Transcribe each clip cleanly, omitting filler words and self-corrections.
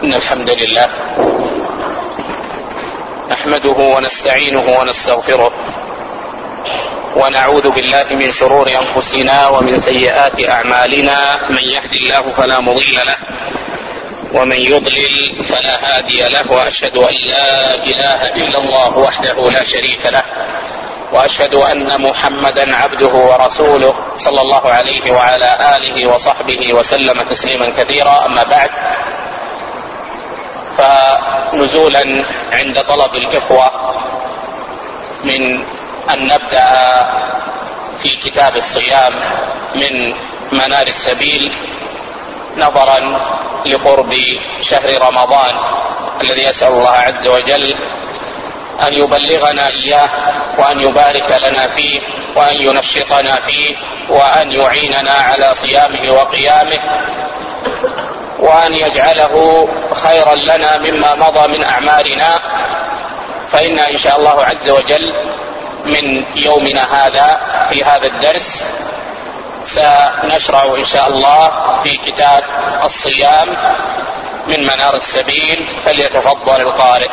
إن الحمد لله نحمده ونستعينه ونستغفره ونعوذ بالله من شرور أنفسنا ومن سيئات أعمالنا. من يهد الله فلا مضل له ومن يضلل فلا هادي له، وأشهد أن لا إله إلا الله وحده لا شريك له، وأشهد أن محمدا عبده ورسوله صلى الله عليه وعلى آله وصحبه وسلم تسليما كثيرا. أما بعد، فنزولا عند طلب الإخوة من أن نبدأ في كتاب الصيام من منار السبيل، نظرا لقرب شهر رمضان الذي أسأل الله عز وجل أن يبلغنا إياه، وأن يبارك لنا فيه، وأن ينشطنا فيه، وأن يعيننا على صيامه وقيامه، وأن يجعله خيرا لنا مما مضى من أعمالنا. فإن إن شاء الله عز وجل من يومنا هذا في هذا الدرس سنشرع إن شاء الله في كتاب الصيام من منار السبيل. فليتفضل القارئ.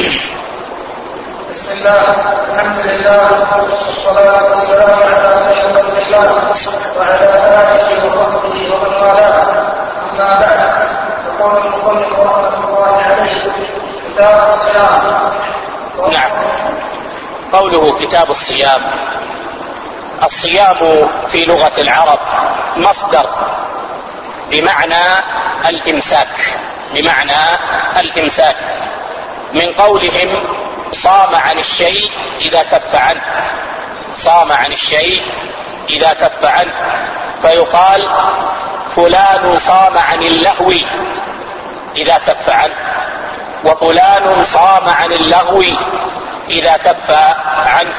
بسم الله، الحمد لله، والصلاة والسلام على خير خلق الله وعلى آله وصحبه ومن والاه. أما بعد، يقول المصنف رحمة الله عليه: كتاب الصيام. نعم، قوله كتاب الصيام، الصيام في لغة العرب مصدر بمعنى الإمساك، من قولهم صام عن الشيء إذا كف عنه، فيقال فلان صام عن اللهو إذا كف عنه، وفلان صام عن اللغو إذا كف عنه.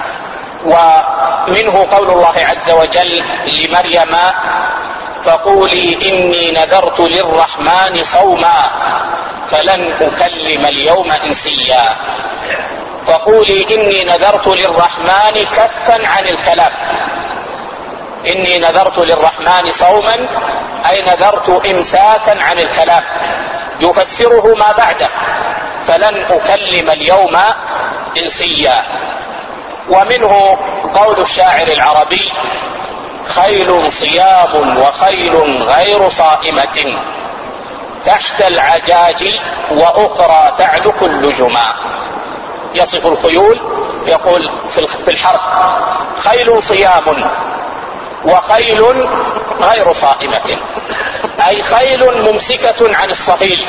ومنه قول الله عز وجل لمريم: فقولي إني نذرت للرحمن صوما فلن أكلم اليوم إنسيا. فقولي إني نذرت للرحمن كفا عن الكلام، إني نذرت للرحمن صوما أي نذرت إمساكا عن الكلام، يفسره ما بعده: فلن أكلم اليوم إنسيا. ومنه قول الشاعر العربي: خيل صيام وخيل غير صائمة تحت العجاج وأخرى تعلق اللجما. يصف الخيول يقول في الحرب: خيل صيام وخيل غير صائمة، أي خيل ممسكة عن الصهيل،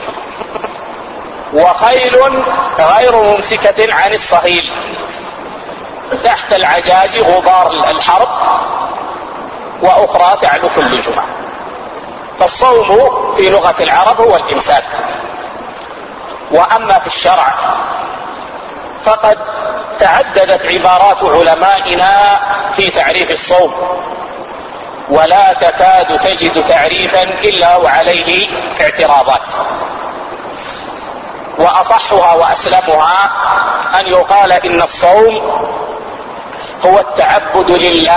وخيل غير ممسكة عن الصهيل تحت العجاج غبار الحرب، وأخرى تعلق اللجمة. فالصوم في لغة العرب هو الإمساك. وأما في الشرع فقد تعددت عبارات علمائنا في تعريف الصوم، ولا تكاد تجد تعريفا إلا وعليه اعتراضات. وأصحها وأسلمها أن يقال إن الصوم هو التعبد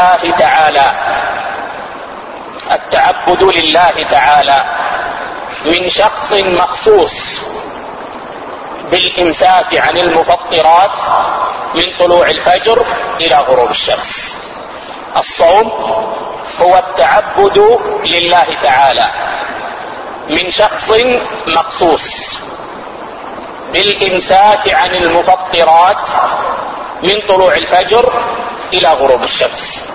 لله تعالى من شخص مخصوص بالإمساك عن المفطرات من طلوع الفجر إلى غروب الشمس. الصوم هو التعبد لله تعالى من شخص مخصوص بالإمساك عن المفطرات من طلوع الفجر إلى غروب الشمس.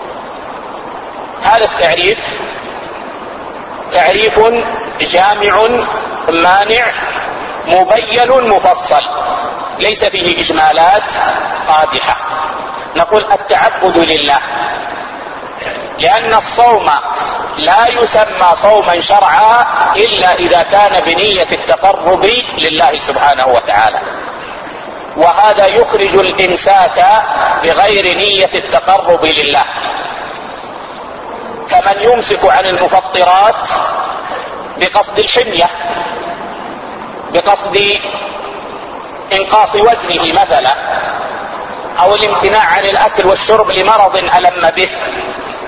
هذا التعريف تعريف جامع مانع مبين مفصل، ليس فيه إجمالات قادحة. نقول التعبد لله، لأن الصوم لا يسمى صوما شرعا إلا إذا كان بنية التقرب لله سبحانه وتعالى، وهذا يخرج الإمساك بغير نية التقرب لله، كمن يمسك عن المفطرات بقصد الحمية، بقصد إنقاص وزنه مثلا، أو الامتناع عن الأكل والشرب لمرض ألم به،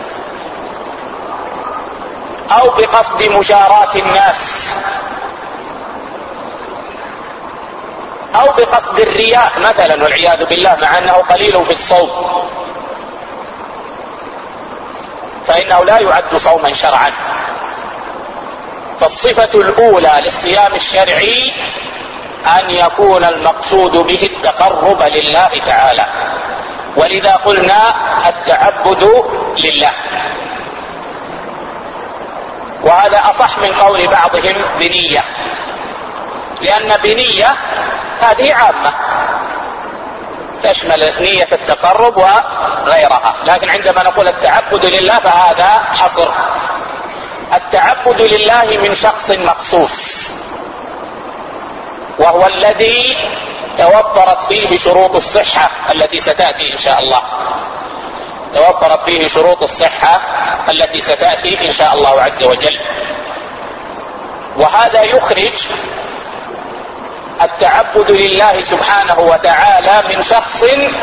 أو بقصد مجاراة الناس أو بقصد الرياء مثلا والعياذ بالله، مع أنه قليل في الصوم، فإنه لا يعد صوما شرعا. فالصفة الأولى للصيام الشرعي أن يكون المقصود به التقرب لله تعالى، ولذا قلنا التعبد لله. وهذا أصح من قول بعضهم بنية، لأن بنية هذه عامة تشمل نية التقرب وغيرها، لكن عندما نقول التعبد لله فهذا حصر. التعبد لله من شخص مخصوص، وهو الذي توفرت فيه شروط الصحة التي ستأتي إن شاء الله، توفرت فيه شروط الصحة التي ستأتي إن شاء الله عز وجل. وهذا يخرج التعبد لله سبحانه وتعالى من شخص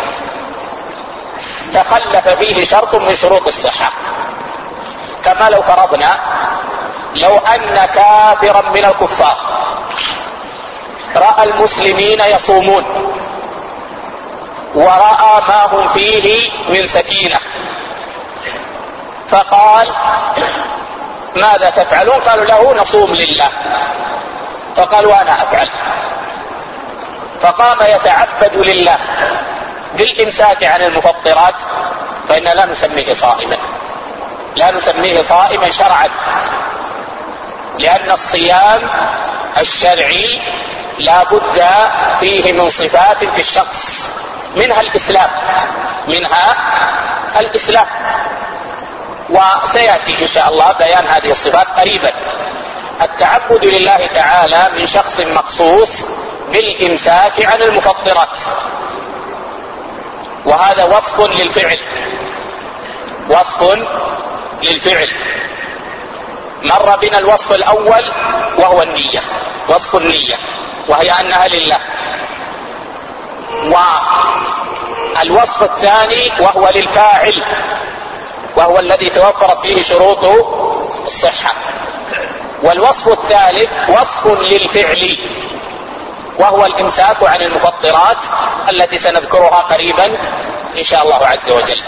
تخلف فيه شرط من شروط الصحة. كما لو فرضنا لو أن كافرا من الكفار رأى المسلمين يصومون ورأى ما هم فيه من سكينة، فقال ماذا تفعلون؟ قالوا له نصوم لله. فقال وأنا أفعل، فقام يتعبد لله بالإمساك عن المفطرات، فإن لا نسميه صائما، لا نسميه صائما شرعا، لأن الصيام الشرعي لا بد فيه من صفات في الشخص، منها الإسلام، منها الإسلام، وسيأتي إن شاء الله بيان هذه الصفات قريبا. التعبد لله تعالى من شخص مخصوص بالإمساك عن المفطرات، وهذا وصف للفعل، وصف للفعل. مر بنا الوصف الأول وهو النية، وصف النية، وهي أنها لله. والوصف الثاني وهو للفاعل، وهو الذي توفرت فيه شروط الصحة. والوصف الثالث وصف للفعل، وهو الإمساك عن المفطرات التي سنذكرها قريبا إن شاء الله عز وجل.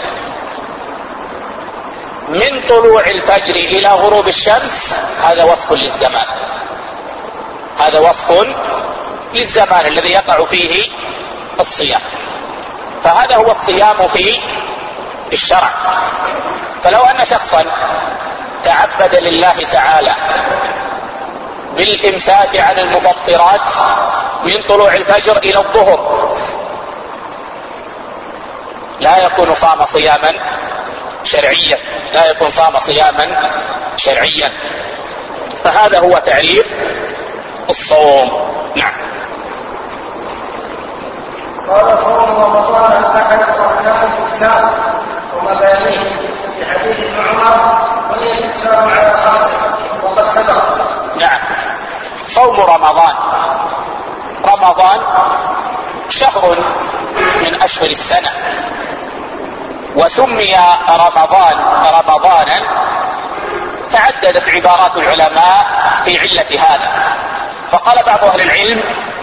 من طلوع الفجر إلى غروب الشمس هذا وصف للزمان، هذا وصف للزمان الذي يقع فيه الصيام، فهذا هو الصيام في الشرع. فلو أن شخصا تعبد لله تعالى بالإمساك عن المفطرات من طلوع الفجر إلى الظهر، لا يكون صام صياما شرعيا، لا يكون صام صياما شرعيا. فهذا هو تعريف الصوم. نعم. قال صوم رمضان أحد أركان الإسلام ومبانيه في حديث ابن عمر بني الإسلام على خمس وقد سبق. نعم. صوم رمضان، رمضان شهر من أشهر السنة، وسمي رمضان رمضانا تعددت عبارات العلماء في علة هذا. فقال بعض أهل العلم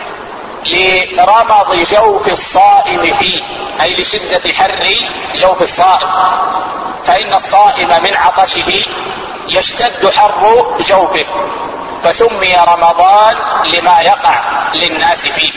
لرمض جوف الصائم فيه، أي لشدة حر جوف الصائم، فإن الصائم من عطشه يشتد حر جوفه، فسمي رمضان لما يقع للناس فيه.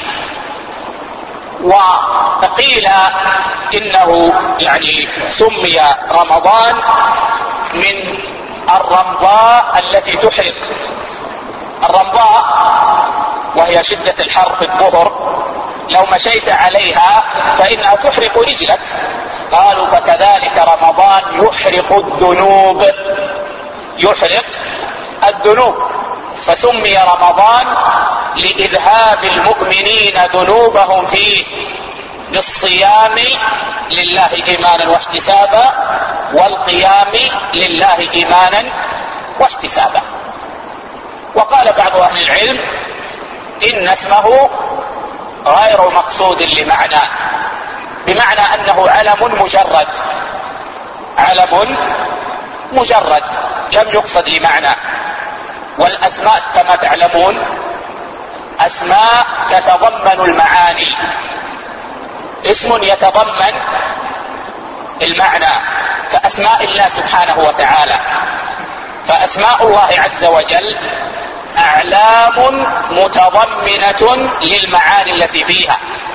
وقيل إنه يعني سمي رمضان من الرمضاء التي تحرق. الرمضاء وهي شدة الحر في الظهر، لو مشيت عليها فإنها تحرق رجلك. قالوا فكذلك رمضان يحرق الذنوب، يحرق الذنوب، فسمي رمضان لإذهاب المؤمنين ذنوبهم فيه بالصيام لله إيمانا واحتسابا، والقيام لله إيمانا واحتسابا. وقال بعض أهل العلم إن اسمه غير مقصود لمعناه، بمعنى أنه علم مجرد، علم مجرد لم يقصد لمعنى. والأسماء كما تعلمون أسماء تتضمن المعاني، اسم يتضمن المعنى كأسماء الله سبحانه وتعالى. فأسماء الله عز وجل أعلام متضمنة للمعاني التي فيها.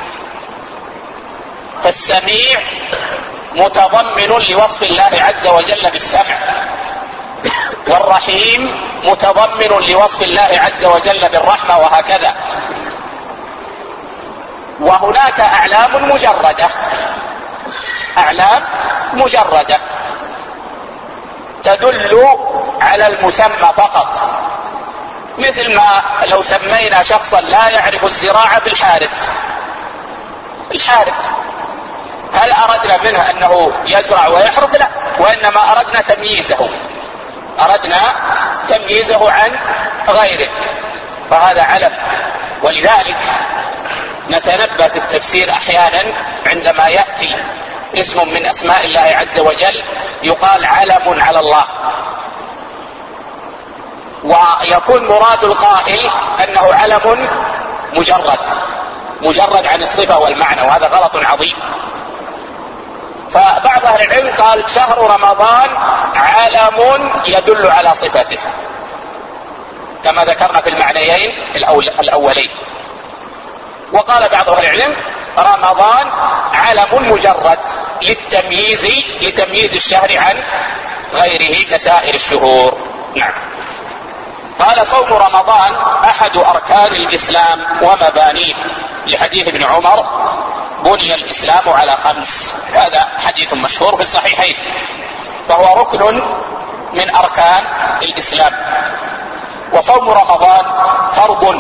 فالسميع متضمن لوصف الله عز وجل بالسمع، والرحيم متضمن لوصف الله عز وجل بالرحمة، وهكذا. وهناك أعلام مجردة، أعلام مجردة تدل على المسمى فقط، مثل ما لو سمينا شخصا لا يعرف الزراعة بالحارث، الحارث، هل أردنا منه أنه يزرع ويحرث؟ لا، وإنما أردنا تمييزه، أردنا تمييزه عن غيره، فهذا علم. ولذلك نتنبه في التفسير أحيانا عندما يأتي اسم من أسماء الله عز وجل يقال علم على الله، ويكون مراد القائل أنه علم مجرد عن الصفة والمعنى، وهذا غلط عظيم. فبعض أهل العلم قال شهر رمضان علم يدل على صفته، كما ذكرنا في المعنيين الأولين. وقال بعض أهل العلم رمضان علم مجرد لتمييز الشهر عن غيره كسائر الشهور. نعم. قال صوم رمضان أحد أركان الإسلام ومبانيه، لحديث ابن عمر بني الإسلام على 5. هذا حديث مشهور في الصحيحين، فهو ركن من أركان الإسلام. وصوم رمضان فرض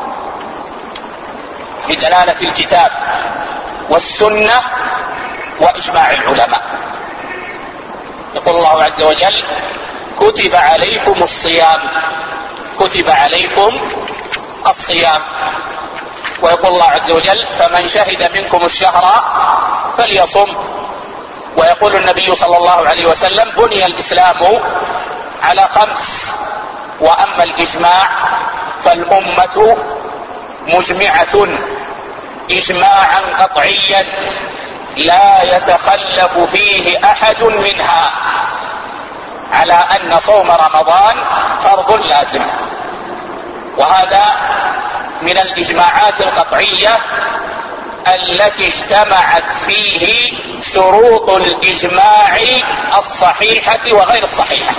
بدلالة الكتاب والسنة وإجماع العلماء. يقول الله عز وجل كتب عليكم الصيام، كتب عليكم الصيام. ويقول الله عز وجل فمن شهد منكم الشهر فليصم. ويقول النبي صلى الله عليه وسلم بني الإسلام على 5. وأما الإجماع فالأمة مجمعة إجماعا قطعيا لا يتخلف فيه أحد منها على أن صوم رمضان فرض لازم. وهذا من الإجماعات القطعية التي اجتمعت فيه شروط الإجماع الصحيحة وغير الصحيحة،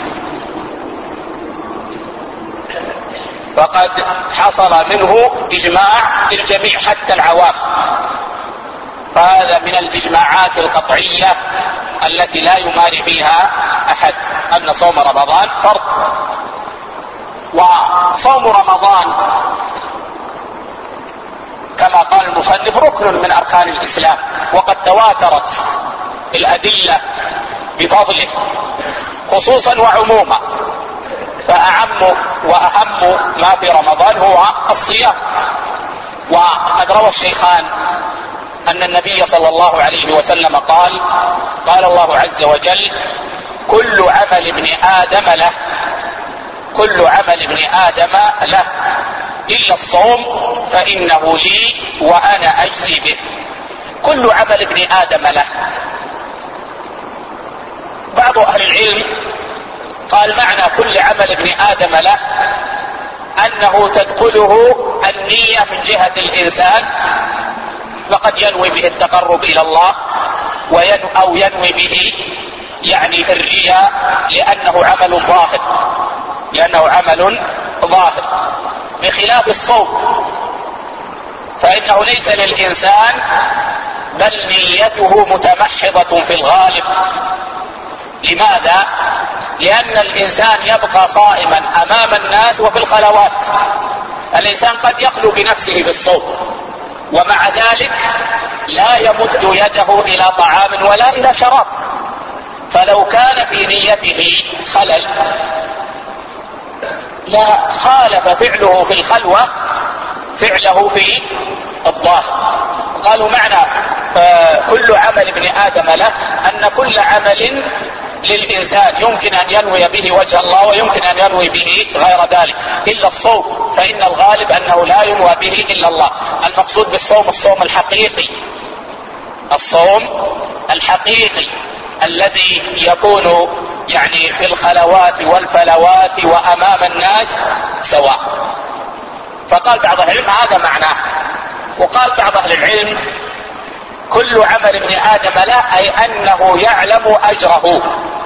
فقد حصل منه إجماع للجميع حتى العوام. فهذا من الإجماعات القطعية التي لا يماري فيها أحد أن صوم رمضان فرض. وصوم رمضان كما قال المصنف ركن من أركان الإسلام، وقد تواترت الأدلة بفضله خصوصا وعموما، فأعم وأهم ما في رمضان هو الصيام. وقد روى الشيخان أن النبي صلى الله عليه وسلم قال الله عز وجل كل عمل ابن آدم له، كل عمل ابن آدم له إلا الصوم فإنه لي وأنا أجزي به. كل عمل ابن آدم له. بعض أهل العلم قال معنى كل عمل ابن آدم له أنه تدخله النية من جهة الإنسان، فقد ينوي به التقرب إلى الله أو ينوي به يعني الرياء لأنه عمل ظاهر، بخلاف الصوم فإنه ليس للإنسان بل نيته متمحضة في الغالب. لماذا؟ لأن الإنسان يبقى صائما أمام الناس وفي الخلوات. الإنسان قد يخلو بنفسه بالصوم ومع ذلك لا يمد يده إلى طعام ولا إلى شراب، فلو كان في نيته خلل لا خالف فعله في الخلوة فعله في الظاهر. قالوا معنى كل عمل ابن آدم له أن كل عمل للإنسان يمكن أن ينوي به وجه الله ويمكن أن ينوي به غير ذلك، إلا الصوم فإن الغالب أنه لا ينوى به إلا الله. المقصود بالصوم الصوم الحقيقي، الصوم الحقيقي الذي يكون يعني في الخلوات والفلوات وأمام الناس سواء. فقال بعض أهل العلم هذا معناه. وقال بعض أهل العلم كل عمل ابن آدم له، أي أنه يعلم أجره.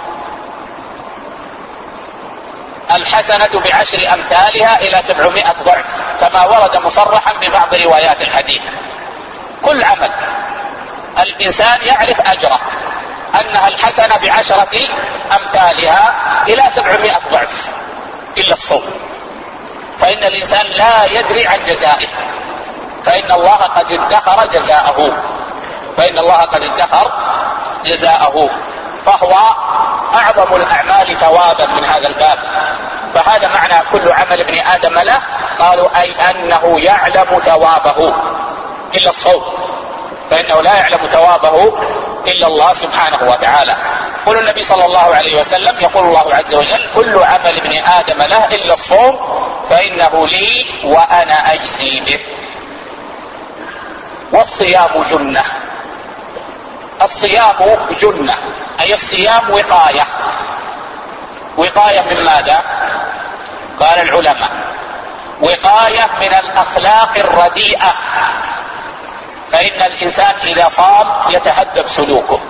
الحسنة ب10 أمثالها إلى 700 ضعف، كما ورد مصرحا ببعض روايات الحديث. كل عمل الإنسان يعرف أجره، أنها الحسنة ب10 أمثالها إلى 700 ضعف، إلا الصوم فإن الإنسان لا يدري عن جزائه، فإن الله قد ادخر جزاءه، فهو أعظم الأعمال ثوابا من هذا الباب. فهذا معنى كل عمل ابن آدم له. قالوا أي أنه يعلم ثوابه إلا الصوم، فإنه لا يعلم ثوابه إلا الله سبحانه وتعالى. يقول النبي صلى الله عليه وسلم، يقول الله عز وجل كل عمل ابن آدم له إلا الصوم فإنه لي وأنا أجزي به. والصيام جنة. الصيام جنة أي الصيام وقاية. وقاية من ماذا؟ قال العلماء وقاية من الأخلاق الرديئة، فإن الإنسان إذا صام يتهذب سلوكه،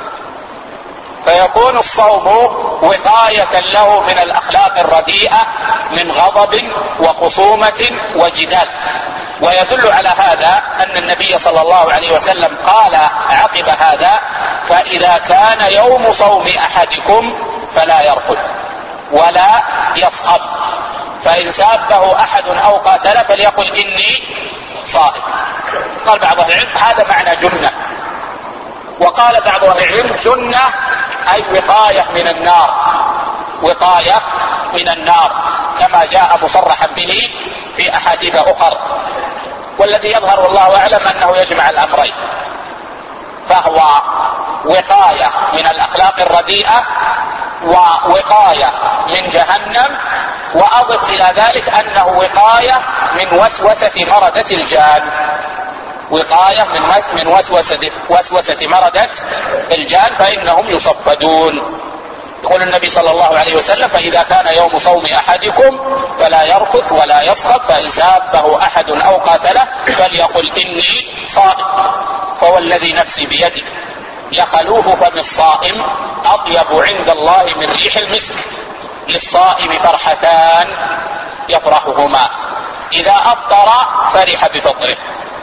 فيكون الصوم وقاية له من الأخلاق الرديئة من غضب وخصومة وجدال. ويدل على هذا أن النبي صلى الله عليه وسلم قال عقب هذا: فإذا كان يوم صوم أحدكم فلا يرفث ولا يصخب، فإن سابه أحد أو قاتل فليقل إني صائم. قال بعض أهل العلم هذا معنى جنة. وقال بعض أهل العلم جنة أي وقاية من النار، وقاية من النار، كما جاء مصرحا به في أحاديث أخر. والذي يظهر والله أعلم أنه يجمع الأمرين، فهو وقاية من الأخلاق الرديئة ووقاية من جهنم، وأضف إلى ذلك أنه وقاية من وسوسة مردة الجان، وقاية من وسوسة مردة الجان، فإنهم يصفدون. يقول النبي صلى الله عليه وسلم: فإذا كان يوم صوم أحدكم فلا يرفث ولا يصخب، فإن سابه أحد أو قاتله فليقل إني صائم. فوالذي نفسي بيده لخلوف فم الصائم أطيب عند الله من ريح المسك، للصائم فرحتان يفرحهما، إذا أفطر فرح بفطره،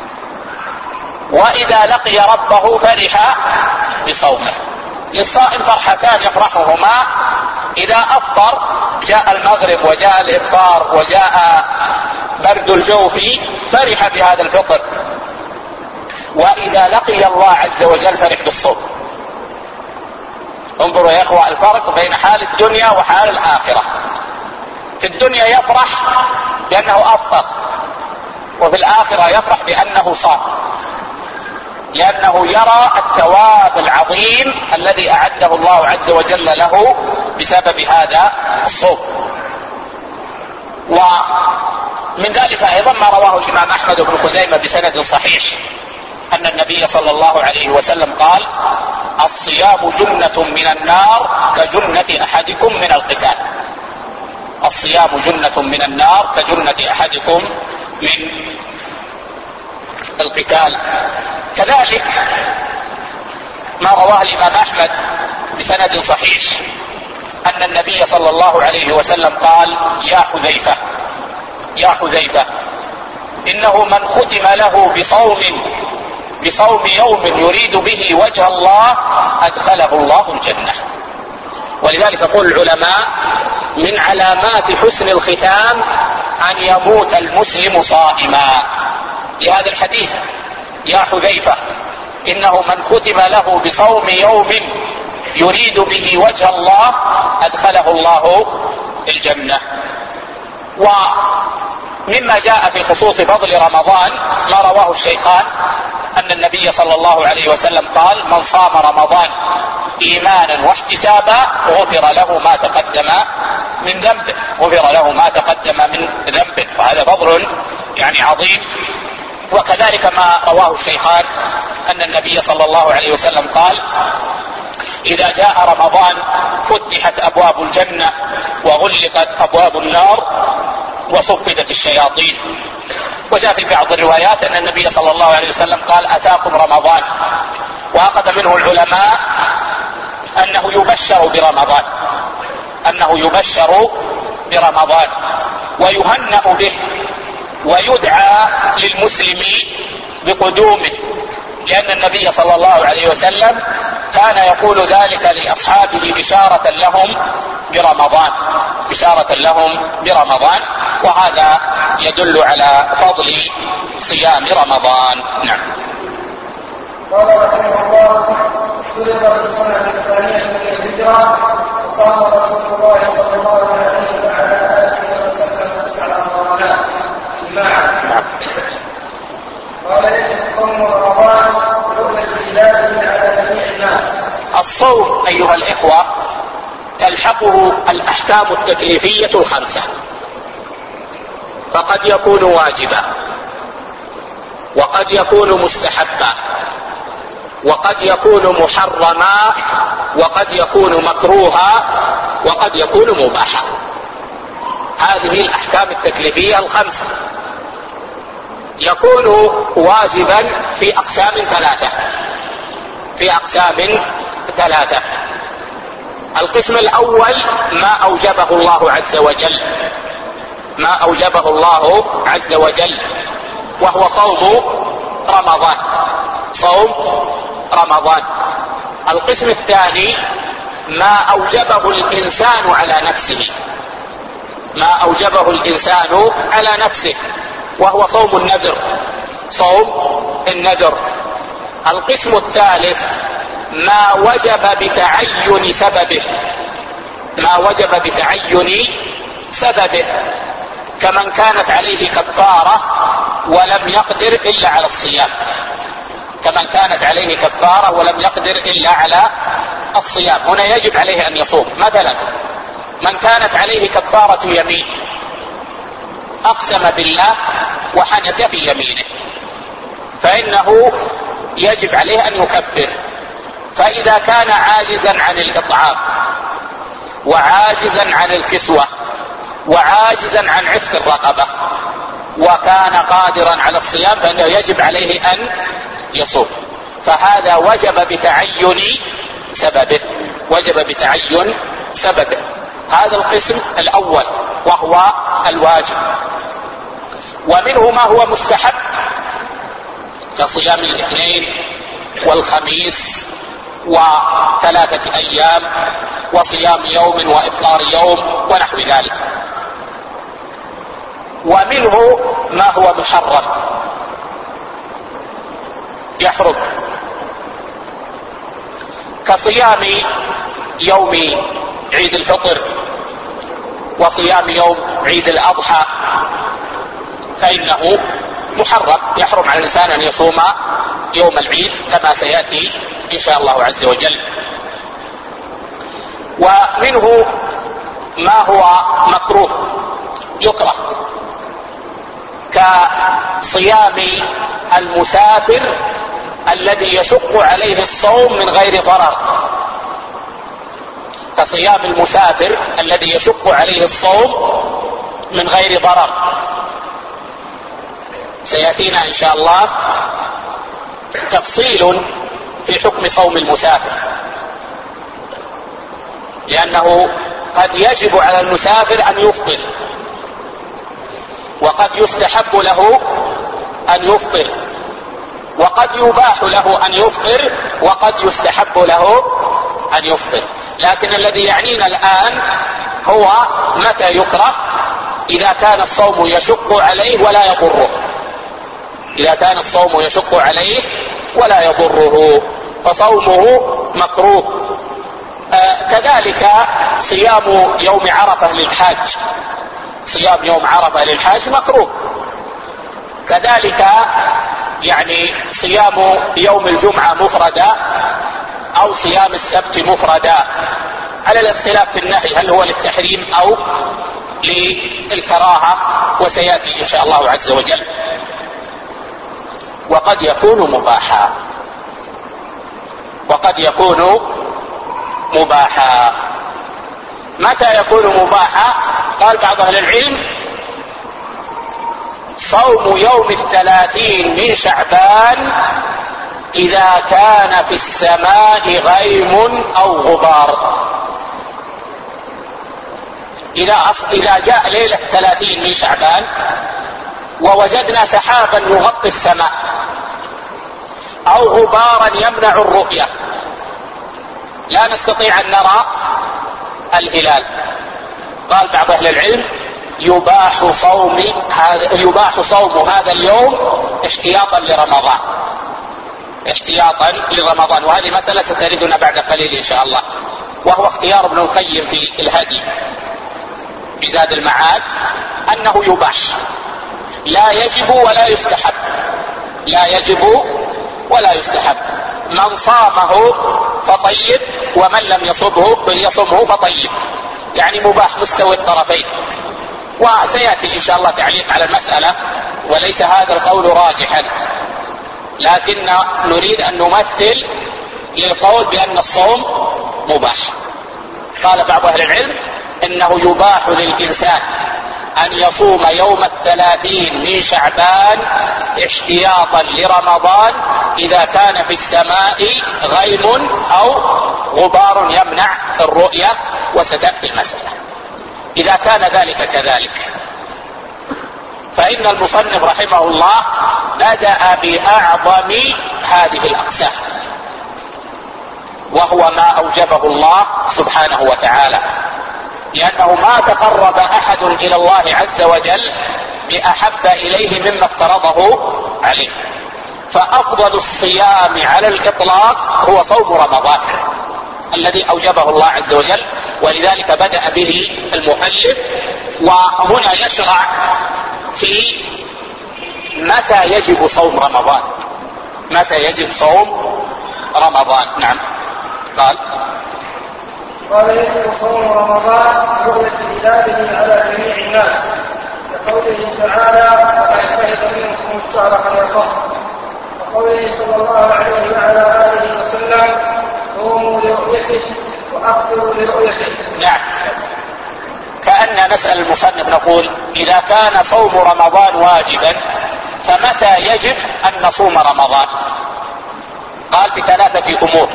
وإذا لقي ربه فرح بصومه. للصائم فرحتان يفرحهما: إذا أفطر جاء المغرب وجاء الإفطار وجاء برد الجوف فرح بهذا الفطر، وإذا لقي الله عز وجل فرح بالصوم. انظروا يا إخوة الفرق بين حال الدنيا وحال الآخرة. في الدنيا يفرح بأنه أفطر، وفي الآخرة يفرح بأنه صام، لأنه يرى الثواب العظيم الذي أعده الله عز وجل له بسبب هذا الصوم. ومن ذلك أيضا ما رواه الإمام أحمد بن خزيمة بسند صحيح أن النبي صلى الله عليه وسلم قال: الصيام جنة من النار كجنة أحدكم من القتال. الصيام جنة من النار كجنة أحدكم من القتال. كذلك ما رواه الإمام أحمد بسند صحيح أن النبي صلى الله عليه وسلم قال: يا حذيفة إنه من ختم له بصوم يوم يريد به وجه الله أدخله الله الجنة. ولذلك يقول العلماء: من علامات حسن الختام أن يموت المسلم صائما، لهذا الحديث: يا حذيفة إنه من ختم له بصوم يوم يريد به وجه الله أدخله الله الجنة. ومما جاء في خصوص فضل رمضان ما رواه الشيخان أن النبي صلى الله عليه وسلم قال: من صام رمضان إيمانا واحتسابا غفر له ما تقدم من ذنبه، غفر له ما تقدم من ذنبه، وهذا فضل يعني عظيم. وكذلك ما رواه الشيخان أن النبي صلى الله عليه وسلم قال: إذا جاء رمضان فتحت أبواب الجنة وغلقت أبواب النار وصفدت الشياطين. وجاء في بعض الروايات أن النبي صلى الله عليه وسلم قال: أتاكم رمضان. وأخذ منه العلماء أنه يبشر برمضان، أنه يبشر برمضان ويهنأ به ويدعى للمسلم بقدومه، لأن النبي صلى الله عليه وسلم كان يقول ذلك لأصحابه بشارة لهم برمضان، بشارة لهم برمضان، وهذا يدل على فضل صيام رمضان. نعم. قال رحمه الله: افترض في السنة الثانية من الهجرة، وصام رسول الله صلى الله عليه وعلى آله وسلم 9 رمضانات إجماعا. قال: يجب صوم رمضان لرؤية هلاله على جميع الناس. الصوم أيها الإخوة تلحقه الأحكام التكليفية الخمسة، فقد يكون واجبا، وقد يكون مستحبا، وقد يكون محرما، وقد يكون مكروها، وقد يكون مباحا. هذه الأحكام التكليفية الخمسة. يكون واجبا في أقسام ثلاثة، في أقسام ثلاثة. القسم الأول ما أوجبه الله عز وجل، ما أوجبه الله عز وجل، وهو صوم رمضان، صوم رمضان. القسم الثاني ما أوجبه الإنسان على نفسه، ما أوجبه الإنسان على نفسه، وهو صوم النذر، صوم النذر. القسم الثالث ما وجب بتعين سببه، ما وجب بتعين سببه، كمن كانت عليه كفارة ولم يقدر إلا على الصيام، كمن كانت عليه كفارة ولم يقدر إلا على الصيام، هنا يجب عليه أن يصوم. مثلا من كانت عليه كفارة يمين، أقسم بالله وحنث في يمينه، فإنه يجب عليه أن يكفر. فإذا كان عاجزا عن الإطعام، وعاجزا عن الكسوة، وعاجزا عن عتق الرقبة، وكان قادرا على الصيام، فإنه يجب عليه أن يصوم. فهذا وجب بتعين سببه، وجب بتعين سببه. هذا القسم الأول وهو الواجب. ومنه ما هو مستحب كصيام الاثنين والخميس و3 أيام وصيام يوم وإفطار يوم ونحو ذلك. ومنه ما هو محرم يحرم، كصيام يوم عيد الفطر وصيام يوم عيد الأضحى، فإنه محرم، يحرم على الإنسان أن يصوم يوم العيد كما سيأتي إن شاء الله عز وجل. ومنه ما هو مكروه يكره، كصيام المسافر الذي يشق عليه الصوم من غير ضرر، كصيام المسافر الذي يشق عليه الصوم من غير ضرر. سيأتينا إن شاء الله تفصيل في حكم صوم المسافر، لأنه قد يجب على المسافر أن يفطر، وقد يستحب له أن يفطر، وقد يباح له أن يفطر، وقد يستحب له أن يفطر. لكن الذي يعنينا الآن هو متى يكره، إذا كان الصوم يشق عليه ولا يضره، إذا كان الصوم يشق عليه ولا يضره فصومه مكروه. كذلك صيام يوم عرفة للحاج، صيام يوم عرفة للحاج مكروه. كذلك يعني صيام يوم الجمعة مفردا أو صيام السبت مفردا، على الاختلاف في النهي هل هو للتحريم أو للكراهة، وسيأتي إن شاء الله عز وجل. وقد يكون مباحا، وقد يكون مباحا. متى يكون مباحا؟ قال بعض أهل العلم: صوم يوم 30 من شعبان إذا كان في السماء غيم أو غبار. إذا جاء ليلة 30 من شعبان ووجدنا سحابا يغطي السماء أو غبارا يمنع الرؤية، لا نستطيع أن نرى الهلال، قال بعض أهل العلم: يباح صوم هذا اليوم احتياطا لرمضان، احتياطا لرمضان. وهذه مسألة ستردنا بعد قليل إن شاء الله، وهو اختيار ابن القيم في الهدي بزاد المعاد، أنه يباح، لا يجب ولا يستحب، لا يجب ولا يستحب. من صامه فطيب، ومن لم يصمه فطيب، يعني مباح مستوي الطرفين. وسيأتي إن شاء الله تعليق على المسألة، وليس هذا القول راجحا، لكن نريد أن نمثل للقول بأن الصوم مباح. قال بعض أهل العلم: إنه يباح للإنسان أن يصوم يوم 30 من شعبان احتياطا لرمضان إذا كان في السماء غيم أو غبار يمنع الرؤية، وستأتي المسألة. إذا كان ذلك كذلك، فإن المصنف رحمه الله بدأ بأعظم هذه الأقسام، وهو ما أوجبه الله سبحانه وتعالى، لأنه ما تقرب أحد إلى الله عز وجل بأحب إليه مما افترضه عليه. فأفضل الصيام على الإطلاق هو صوم رمضان الذي أوجبه الله عز وجل، ولذلك بدأ به المؤلف. وهنا يشرع في متى يجب صوم رمضان، متى يجب صوم رمضان. نعم. قال يجب صوم رمضان رؤية هلاله على جميع الناس، لقوله تعالى: ومن شهد منكم الشهر فليصم، وقوله صلى الله عليه وعلى آله وسلم: صوموا لرؤيته وأفطروا لرؤيته. نعم. كأن نسأل المصنف نقول: إذا كان صوم رمضان واجبا فمتى يجب أن نصوم رمضان؟ قال: بثلاثة أمور.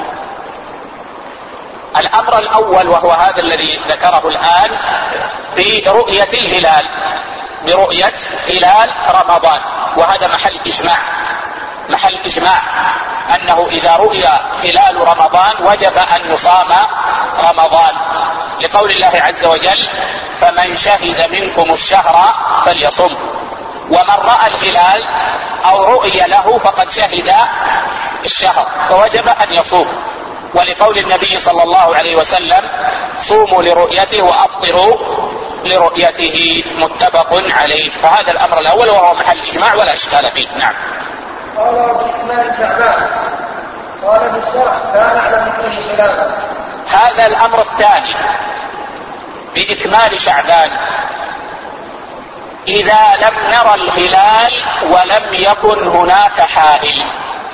الأمر الأول وهو هذا الذي ذكره الآن، برؤية الهلال، برؤية هلال رمضان، وهذا محل إجماع أنه إذا رؤي هلال رمضان وجب أن يصام رمضان، لقول الله عز وجل: فمن شهد منكم الشهر فليصم. ومن رأى الهلال أو رؤي له فقد شهد الشهر فوجب أن يصوم، ولقول النبي صلى الله عليه وسلم: صوموا لرؤيته وأفطروا لرؤيته، متفق عليه. فهذا الأمر الأول وهو محل إجماع ولا إشكال فيه. نعم. قال: بإكمال شعبان. قال في الشرح: لا نعلم فيه خلافا. هذا الأمر الثاني بإكمال شعبان، إذا لم نرى الهلال ولم يكن هناك حائل،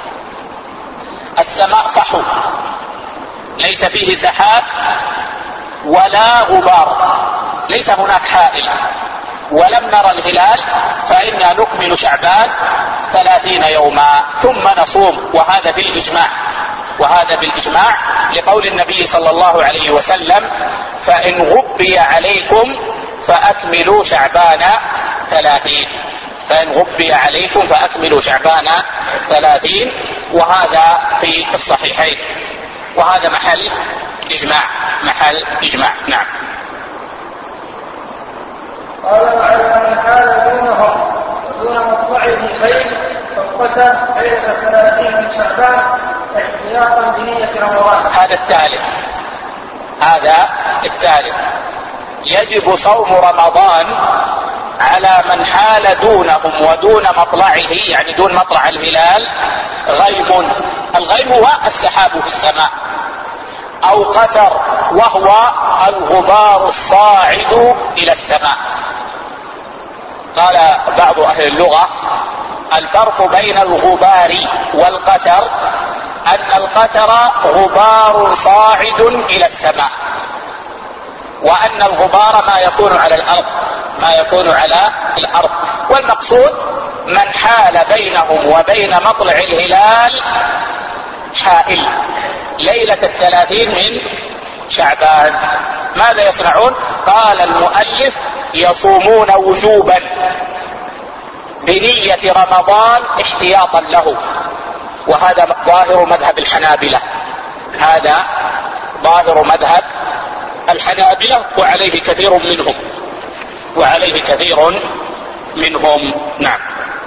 السماء صحو ليس فيه سحاب ولا غبار، ليس هناك حائل، ولم نرى الهلال، فإنا نكمل شعبان 30 يوما ثم نصوم. وهذا بالإجماع لقول النبي صلى الله عليه وسلم: فإن غبي عليكم فأكملوا شعبان 30. فإن غبي عليكم فأكملوا شعبان 30. وهذا في الصحيحين، وهذا محل إجماع. نعم. قال: وعلى من حال دونهم ودون مطلعه خير فاقتتل ليلة 30 من شعبان احتياطا بنية رمضان. هذا الثالث. يجب صوم رمضان على من حال دونهم ودون مطلعه، يعني دون مطلع الهلال، غيم. الغيم هو السحاب في السماء، أو قتر وهو الغبار الصاعد إلى السماء. قال بعض أهل اللغة: الفرق بين الغبار والقتر أن القتر غبار صاعد إلى السماء، وأن الغبار ما يكون على الأرض. والمقصود من حال بينهم وبين مطلع الهلال حائل ليلة 30 من شعبان. ماذا يصنعون؟ قال المؤلف: يصومون وجوبا بنية رمضان احتياطا له. وهذا ظاهر مذهب الحنابلة، هذا ظاهر مذهب الحنابلة، وعليه كثير منهم. نعم.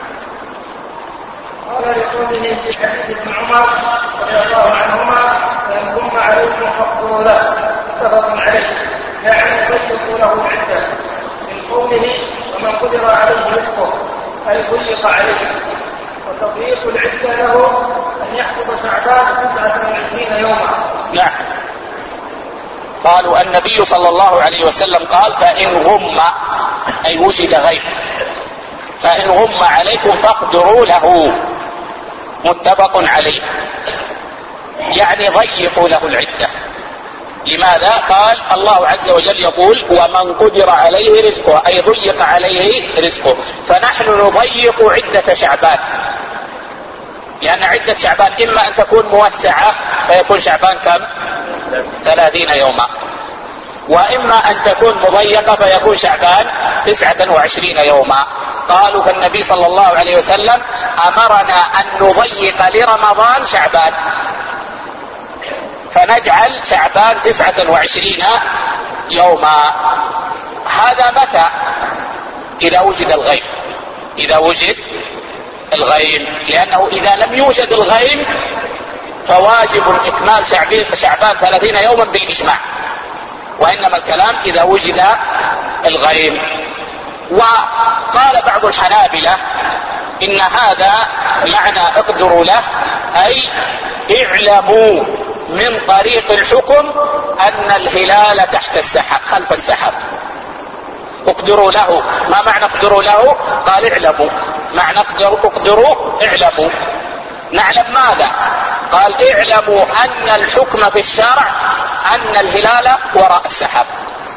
قال لقوله في حديث ابن عمر رضي الله عنهما: فإن غم عليكم فاقدروا له، متفق عليه، يعني ضيقوا له العدة. من قوله: ومن قدر عليه رزقه، أي ضيق عليه. وتضييق العدة له أن يحسب شعبان 29 يوما. نعم. قالوا النبي صلى الله عليه وسلم قال: فإن غم، أي وجد غيب، فإن غم عليكم فاقدروا له، متفق عليه، يعني ضيقوا له العدة. لماذا؟ قال الله عز وجل يقول: ومن قدر عليه رزقه، أي ضيق عليه رزقه. فنحن نضيق عدة شعبان، لأن عدة شعبان إما أن تكون موسعة فيكون شعبان كم؟ 30 يوما، وإما أن تكون مضيقة فيكون شعبان 29 يوما. قالوا: فالنبي صلى الله عليه وسلم أمرنا أن نضيق لرمضان شعبان، فنجعل شعبان 29 يوما. هذا متى؟ إذا وجد الغيم، لأنه إذا لم يوجد الغيم فواجب إكمال شعبان 30 يوما بالإجماع، وإنما الكلام إذا وجد الغيم. وقال بعض الحنابلة إن هذا معنى اقدروا له، أي اعلموا من طريق الحكم أن الهلال تحت السحاب، خلف السحاب. اقدروا له، ما معنى اقدروا له؟ قال اعلموا، معنى اقدروا اعلموا. نعلم ماذا؟ قال اعلموا أن الحكم في الشرع أن الهلال وراء السحاب.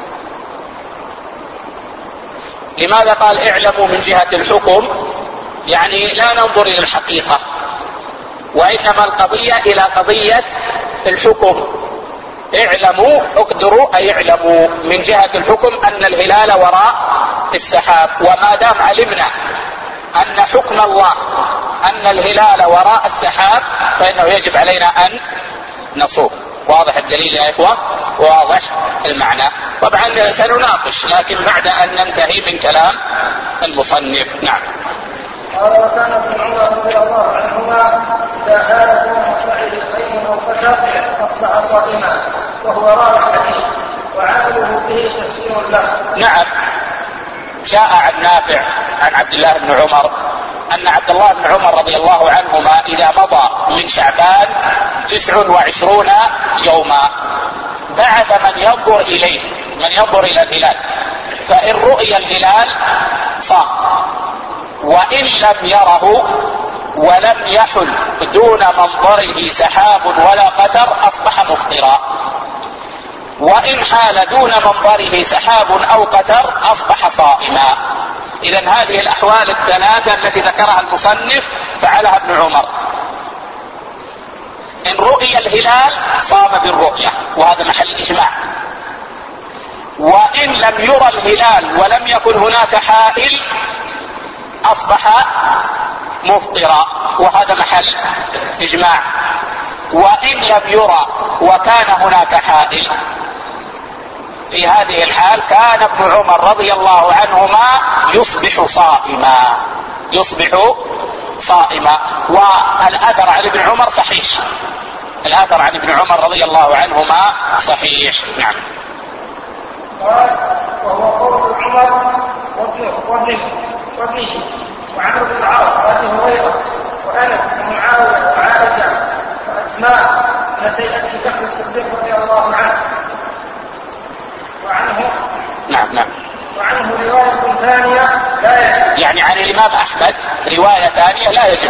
لماذا قال اعلموا من جهة الحكم؟ يعني لا ننظر إلى الحقيقة، وإنما القضية إلى قضية الحكم. اعلموا، اقدروا، أي اعلموا من جهة الحكم أن الهلال وراء السحاب. وما دام علمنا أن حكم الله أن الهلال وراء السحاب فإنه يجب علينا أن نصوم. واضح الدليل يا إخوة؟ واضح المعنى. طبعا سنناقش لكن بعد أن ننتهي من كلام المصنف. نعم. قال: وكان ابن عمر رضي الله عنهما إذا حال دون مطلعه الخيم أو فتى أصبح صائما، وهو راوي الحديث، وعمله به تفسير له. نعم. جاء عن نافع عن عبد الله بن عمر أن عبد الله بن عمر رضي الله عنهما إذا مضى من شعبان 29 يوما بعث من ينظر إليه، من ينظر إلى الهلال، فإن رؤي الهلال صام، وإن لم يره ولم يحل دون منظره سحاب ولا قتر أصبح مفطرا، وإن حال دون منظره سحاب أو قتر أصبح صائما. إذن هذه الأحوال الثلاثة التي ذكرها المصنف فعلها ابن عمر. إن رؤي الهلال صام بالرؤية، وهذا محل إجماع. وإن لم يرى الهلال ولم يكن هناك حائل أصبح مفطرا، وهذا محل إجماع. وإن لم يرى وكان هناك حائل، في هذه الحال كان ابن عمر رضي الله عنهما يصبح صائما. والأثر عن ابن عمر صحيح، الأثر عن ابن عمر رضي الله عنهما صحيح. نعم. قال: وهو قول عمر وابنه وعمرو بن العاص وابي هريرة وأنس ومعاوية وعائشة وأسماء ابنتي أبي بكر الصديق رضي الله عنه وعنه رواية ثانية لا يجب، يعني عن الإمام أحمد رواية ثانية لا يجب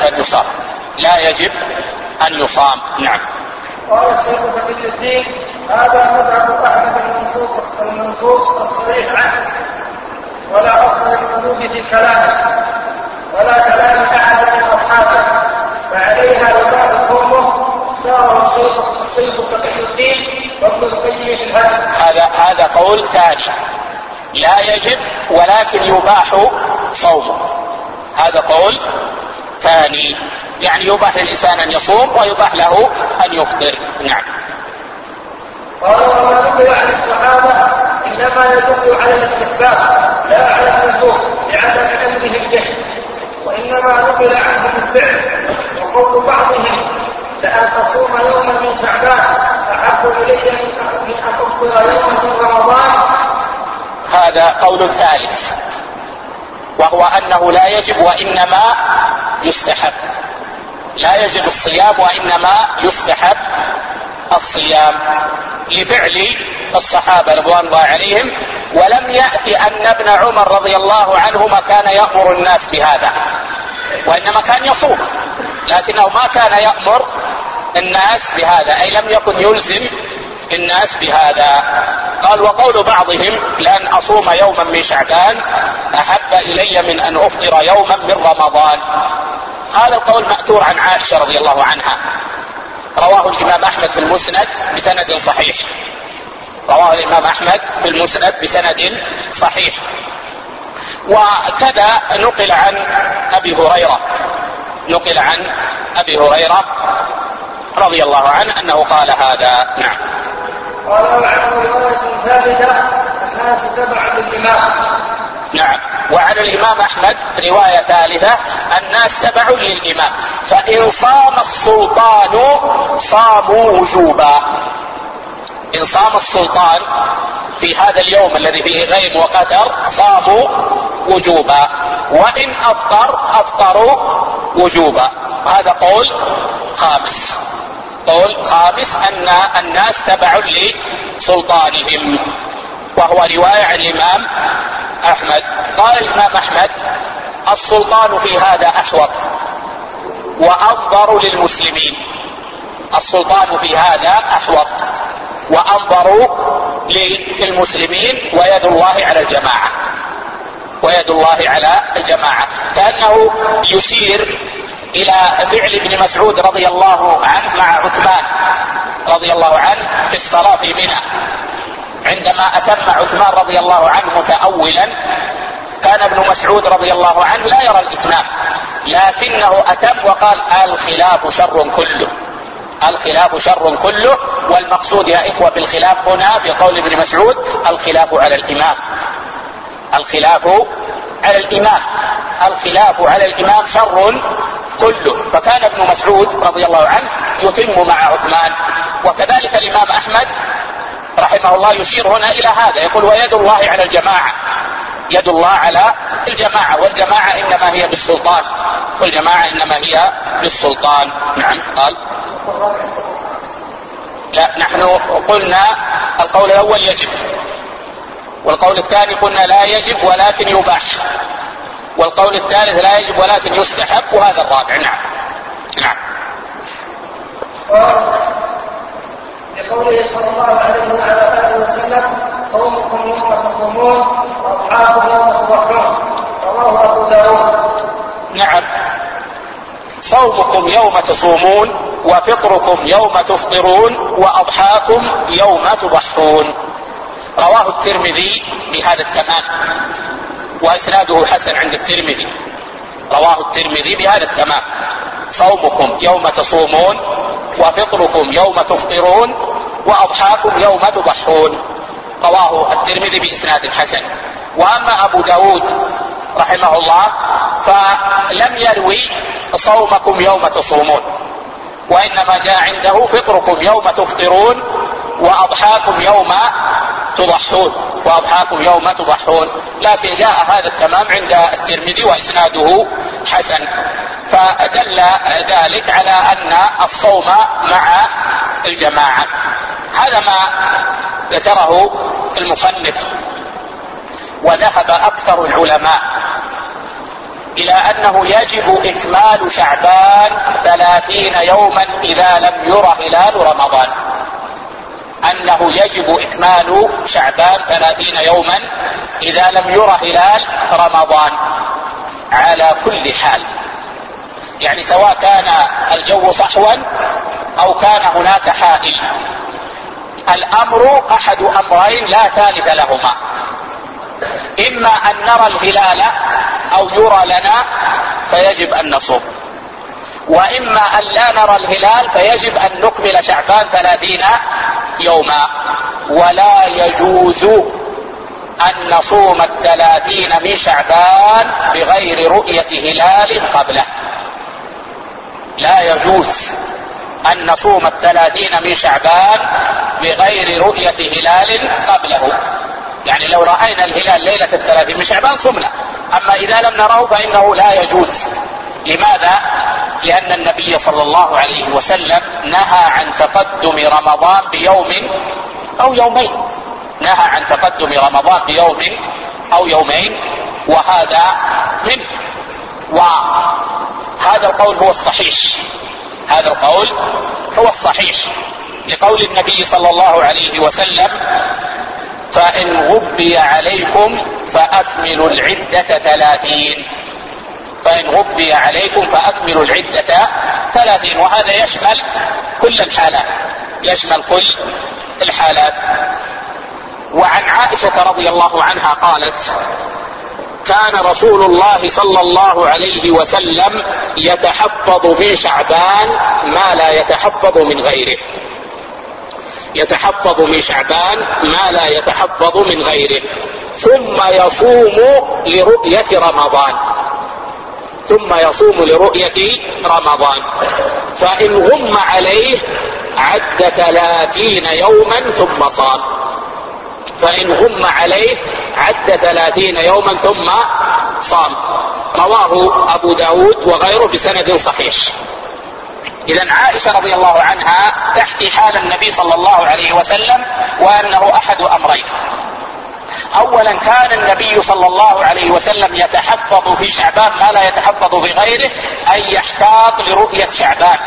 أن يصام. نعم. قال الشيخ تقي الدين هذا مذهب أحمد المنصوص الصريح عنه، ولا أصل للقلوب في كلامه ولا كلام أحد من أصحابه، فعليها يبان قومه اختاره الشيخ تقي الدين وابن القيم في الهدي. هذا قول ثاني، لا يجب ولكن يباح صومه. هذا قول ثاني، يعني يباح للإنسان أن يصوم ويباح له أن يفطر. نعم. قال وما نقل عن الصحابة إنما يدل على الاستحباب لا على الوجوب لعدم أمرهم به، وإنما نقل عنهم الفعل، وقول بعضهم لأن تصوم يوما من شعبان أحب إلي من أن أفطر يوما من رمضان. هذا قول ثالث، وهو أنه لا يجب وإنما يستحب، لا يجب الصيام وإنما يستحب الصيام لفعل الصحابة رضوان الله عليهم. ولم يأتي أن ابن عمر رضي الله عنهما كان يأمر الناس بهذا، وإنما كان يصوم، لكنه ما كان يأمر الناس بهذا، أي لم يكن يلزم الناس بهذا. قال وقول بعضهم لأن أصوم يوما من شعبان أحب إلي من أن أفطر يوما من رمضان، هذا القول مأثور عن عائشة رضي الله عنها، رواه الإمام أحمد في المسند بسند صحيح، رواه الإمام أحمد في المسند بسند صحيح. وكذا نقل عن أبي هريرة رضي الله عنه أنه قال هذا. نعم. قال وعنه رواية ثالثة الناس تبع للإمام. نعم. وعن الإمام أحمد رواية ثالثة الناس تبع للإمام، فإن صام السلطان صاموا وجوبا. إن صام السلطان في هذا اليوم الذي فيه غيم وقدر صاموا وجوبا، وإن أفطروا وجوبا. هذا قول خامس أن الناس تبع لسلطانهم، وهو رواية عن الإمام أحمد. قال الإمام أحمد السلطان في هذا أحوط وأنظر للمسلمين، السلطان في هذا أحوط وأنظر للمسلمين، ويد الله على الجماعة، كأنه يشير إلى فعل ابن مسعود رضي الله عنه مع عثمان رضي الله عنه في الصلاة في منى، عندما أتم عثمان رضي الله عنه متأولا، كان ابن مسعود رضي الله عنه لا يرى الإتمام، لكنه أتم وقال الخلاف شر كله. والمقصود يا إخوة بالخلاف هنا في قول ابن مسعود الخلاف على الإمام شر كله. فكان ابن مسعود رضي الله عنه يتم مع عثمان. وكذلك الإمام أحمد رحمه الله يشير هنا إلى هذا، يقول ويد الله على الجماعة، يد الله على الجماعة، والجماعة إنما هي بالسلطان. نعم. قال لا، نحن قلنا القول الأول يجب، والقول الثاني قلنا لا يجب ولكن يباح، والقول الثالث لا يجب ولكن يستحب، وهذا الرابع. نعم. لقوله صلى الله عليه وعلى آله وسلم صومكم يوم تصومون وأضحاكم يوم تضحون، رواه أبو داود. نعم. صومكم يوم تصومون وفطركم يوم تفطرون وأضحاكم يوم تضحون، رواه الترمذي بهذا التمام، وإسناده حسن عند الترمذي، رواه الترمذي بهذا التمام. صومكم يوم تصومون وفطركم يوم تفطرون وأضحاكم يوم تضحون، رواه الترمذي بإسناد حسن. وأما أبو داود رحمه الله فلم يروي صومكم يوم تصومون، وإنما جاء عنده فطركم يوم تفطرون وأضحاكم يوم تضحون، وأضحاكم يوم تضحون، لكن جاء هذا التمام عند الترمذي وإسناده حسن، فدل ذلك على أن الصوم مع الجماعة. هذا ما ذكره المصنف. وذهب أكثر العلماء إلى أنه يجب إكمال شعبان 30 يوما إذا لم ير هلال رمضان، أنه يجب إكمال شعبان 30 يوما إذا لم ير هلال رمضان على كل حال، يعني سواء كان الجو صحوا أو كان هناك حائل. الأمر أحد أمرين لا ثالث لهما، إما أن نرى الهلال أو يرى لنا فيجب أن نصوم، وإما أن لا نرى الهلال فيجب أن نكمل شعبان 30 يوما. ولا يجوز أن نصوم 30 من شعبان بغير رؤية هلال قبله، لا يجوز أن نصوم 30 من شعبان بغير رؤية هلال قبله. يعني لو رأينا الهلال ليلة 30 من شعبان صمنا، أما إذا لم نره فإنه لا يجوز. لماذا؟ لأن النبي صلى الله عليه وسلم نهى عن تقدم رمضان بيوم أو يومين، نهى عن تقدم رمضان بيوم أو يومين، وهذا منه. وهذا القول هو الصحيح، هذا القول هو الصحيح لقول النبي صلى الله عليه وسلم: فإن غبي عليكم فأكملوا العدة 30. فإن غبي عليكم فأكملوا العدة 30، وهذا يشمل كل الحالات، يشمل كل الحالات. وعن عائشة رضي الله عنها قالت: كان رسول الله صلى الله عليه وسلم يتحفظ من شعبان ما لا يتحفظ من غيره، يتحفظ من شعبان ما لا يتحفظ من غيره، ثم يصوم لرؤية رمضان، ثم يصوم لرؤية رمضان، فإن غم عليه عد 30 يوما ثم صام، فإن غم عليه عد 30 يوما ثم صام. رواه أبو داود وغيره بسند صحيح. إذن عائشة رضي الله عنها تحكي حال النبي صلى الله عليه وسلم، وأنه أحد أمرين: أولا كان النبي صلى الله عليه وسلم يتحفظ في شعبان ما لا يتحفظ بغيره، أي يحتاط لرؤية شعبان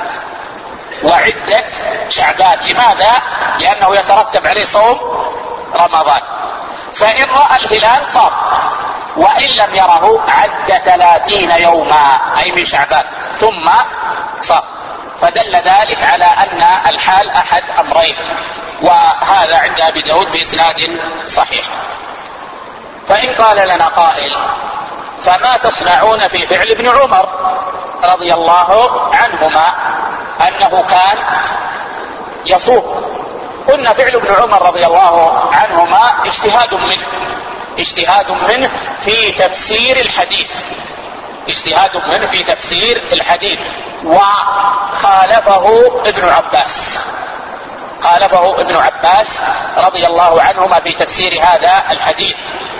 وعدة شعبان. لماذا؟ لأنه يترتب عليه صوم رمضان، فإن رأى الهلال صام، وإن لم يره عد 30 يوما أي من شعبان ثم صام. فدل ذلك على أن الحال أحد أمرين، وهذا عند أبي داود بإسناد صحيح. فإن قال لنا قائل: فما تصنعون في فعل ابن عمر رضي الله عنهما أنه كان يصوم؟ قلنا فعل ابن عمر رضي الله عنهما اجتهاد منه في تفسير الحديث، اجتهاد منه في تفسير الحديث، وخالفه ابن عباس، خالفه ابن عباس رضي الله عنهما في تفسير هذا الحديث،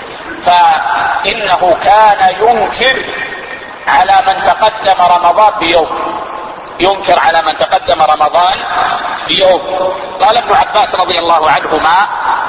فإنه كان ينكر على من تقدم رمضان بيوم، ينكر على من تقدم رمضان بيوم. قال ابن عباس رضي الله عنهما: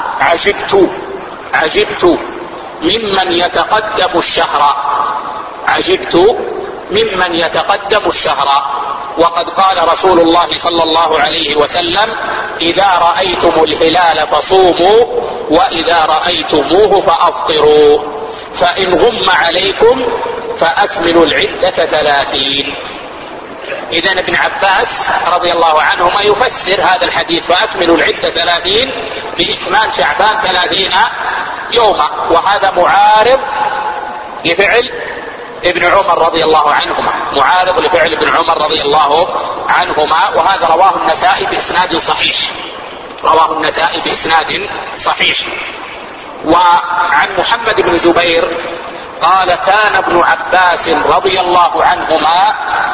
عجبت ممن يتقدم الشهر، عجبت ممن يتقدم الشهر، وقد قال رسول الله صلى الله عليه وسلم: إذا رأيتم الهلال فصوموا، وإذا رأيتموه فأفطروا، فإن غم عليكم فأكملوا العدة 30. إذن ابن عباس رضي الله عنهما يفسر هذا الحديث فأكملوا العدة 30 بإكمال شعبان 30 يوما، وهذا معارض لفعل ابن عمر رضي الله عنهما، معارض لفعل ابن عمر رضي الله عنهما. وهذا رواه النسائي بإسناد صحيح، رواه النسائي بإسناد صحيح. وعن محمد بن زبير قال: كان ابن عباس رضي الله عنهما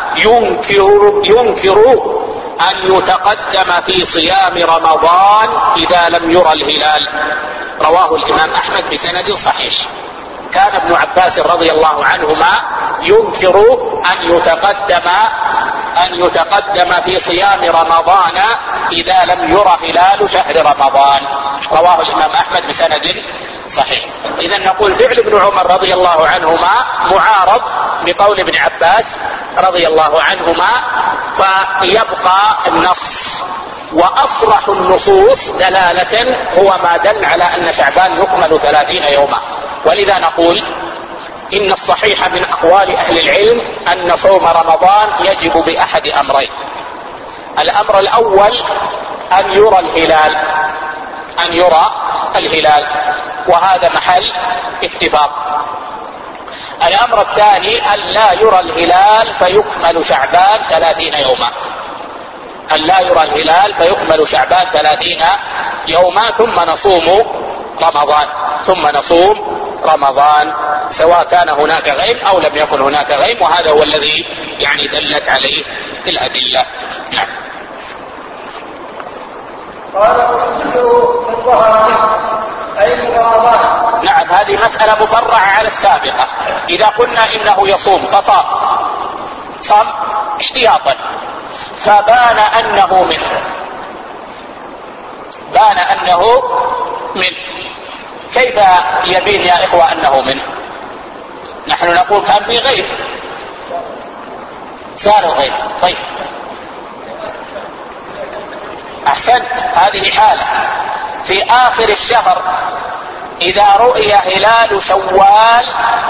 ينكر أن يتقدم في صيام رمضان إذا لم يرى الهلال، رواه الإمام أحمد بسند صحيح. كان ابن عباس رضي الله عنهما ينكر أن يتقدم في صيام رمضان إذا لم ير هلال شهر رمضان. رواه الإمام أحمد بسند صحيح. إذا نقول فعل ابن عمر رضي الله عنهما معارض بقول ابن عباس رضي الله عنهما، فيبقى النص. وأصرح النصوص دلالة هو ما دل على أن شعبان يكمل 30 يوما. ولذا نقول إن الصحيح من أقوال أهل العلم أن صوم رمضان يجب بأحد أمرين. الأمر الأول أن يرى الهلال، وهذا محل اتفاق. الأمر الثاني أن لا يرى الهلال فيكمل شعبان 30 يوما، أن لا يرى الهلال فيكمل شعبان 30 يوما، ثم نصوم رمضان سواء كان هناك غيم أو لم يكن هناك غيم. وهذا هو الذي يعني دلت عليه الأدلة. نعم. قال من ظهر أي من رمضان. نعم، هذه مسألة مفرعة على السابقة. إذا قلنا إنه يصوم فصام احتياطا فبان أنه منه، كيف يبين يا إخوة أنه منه؟ نحن نقول كان في غيب، صار الغيب. طيب أحسنت، هذه حالة. في آخر الشهر إذا رؤي هلال شوال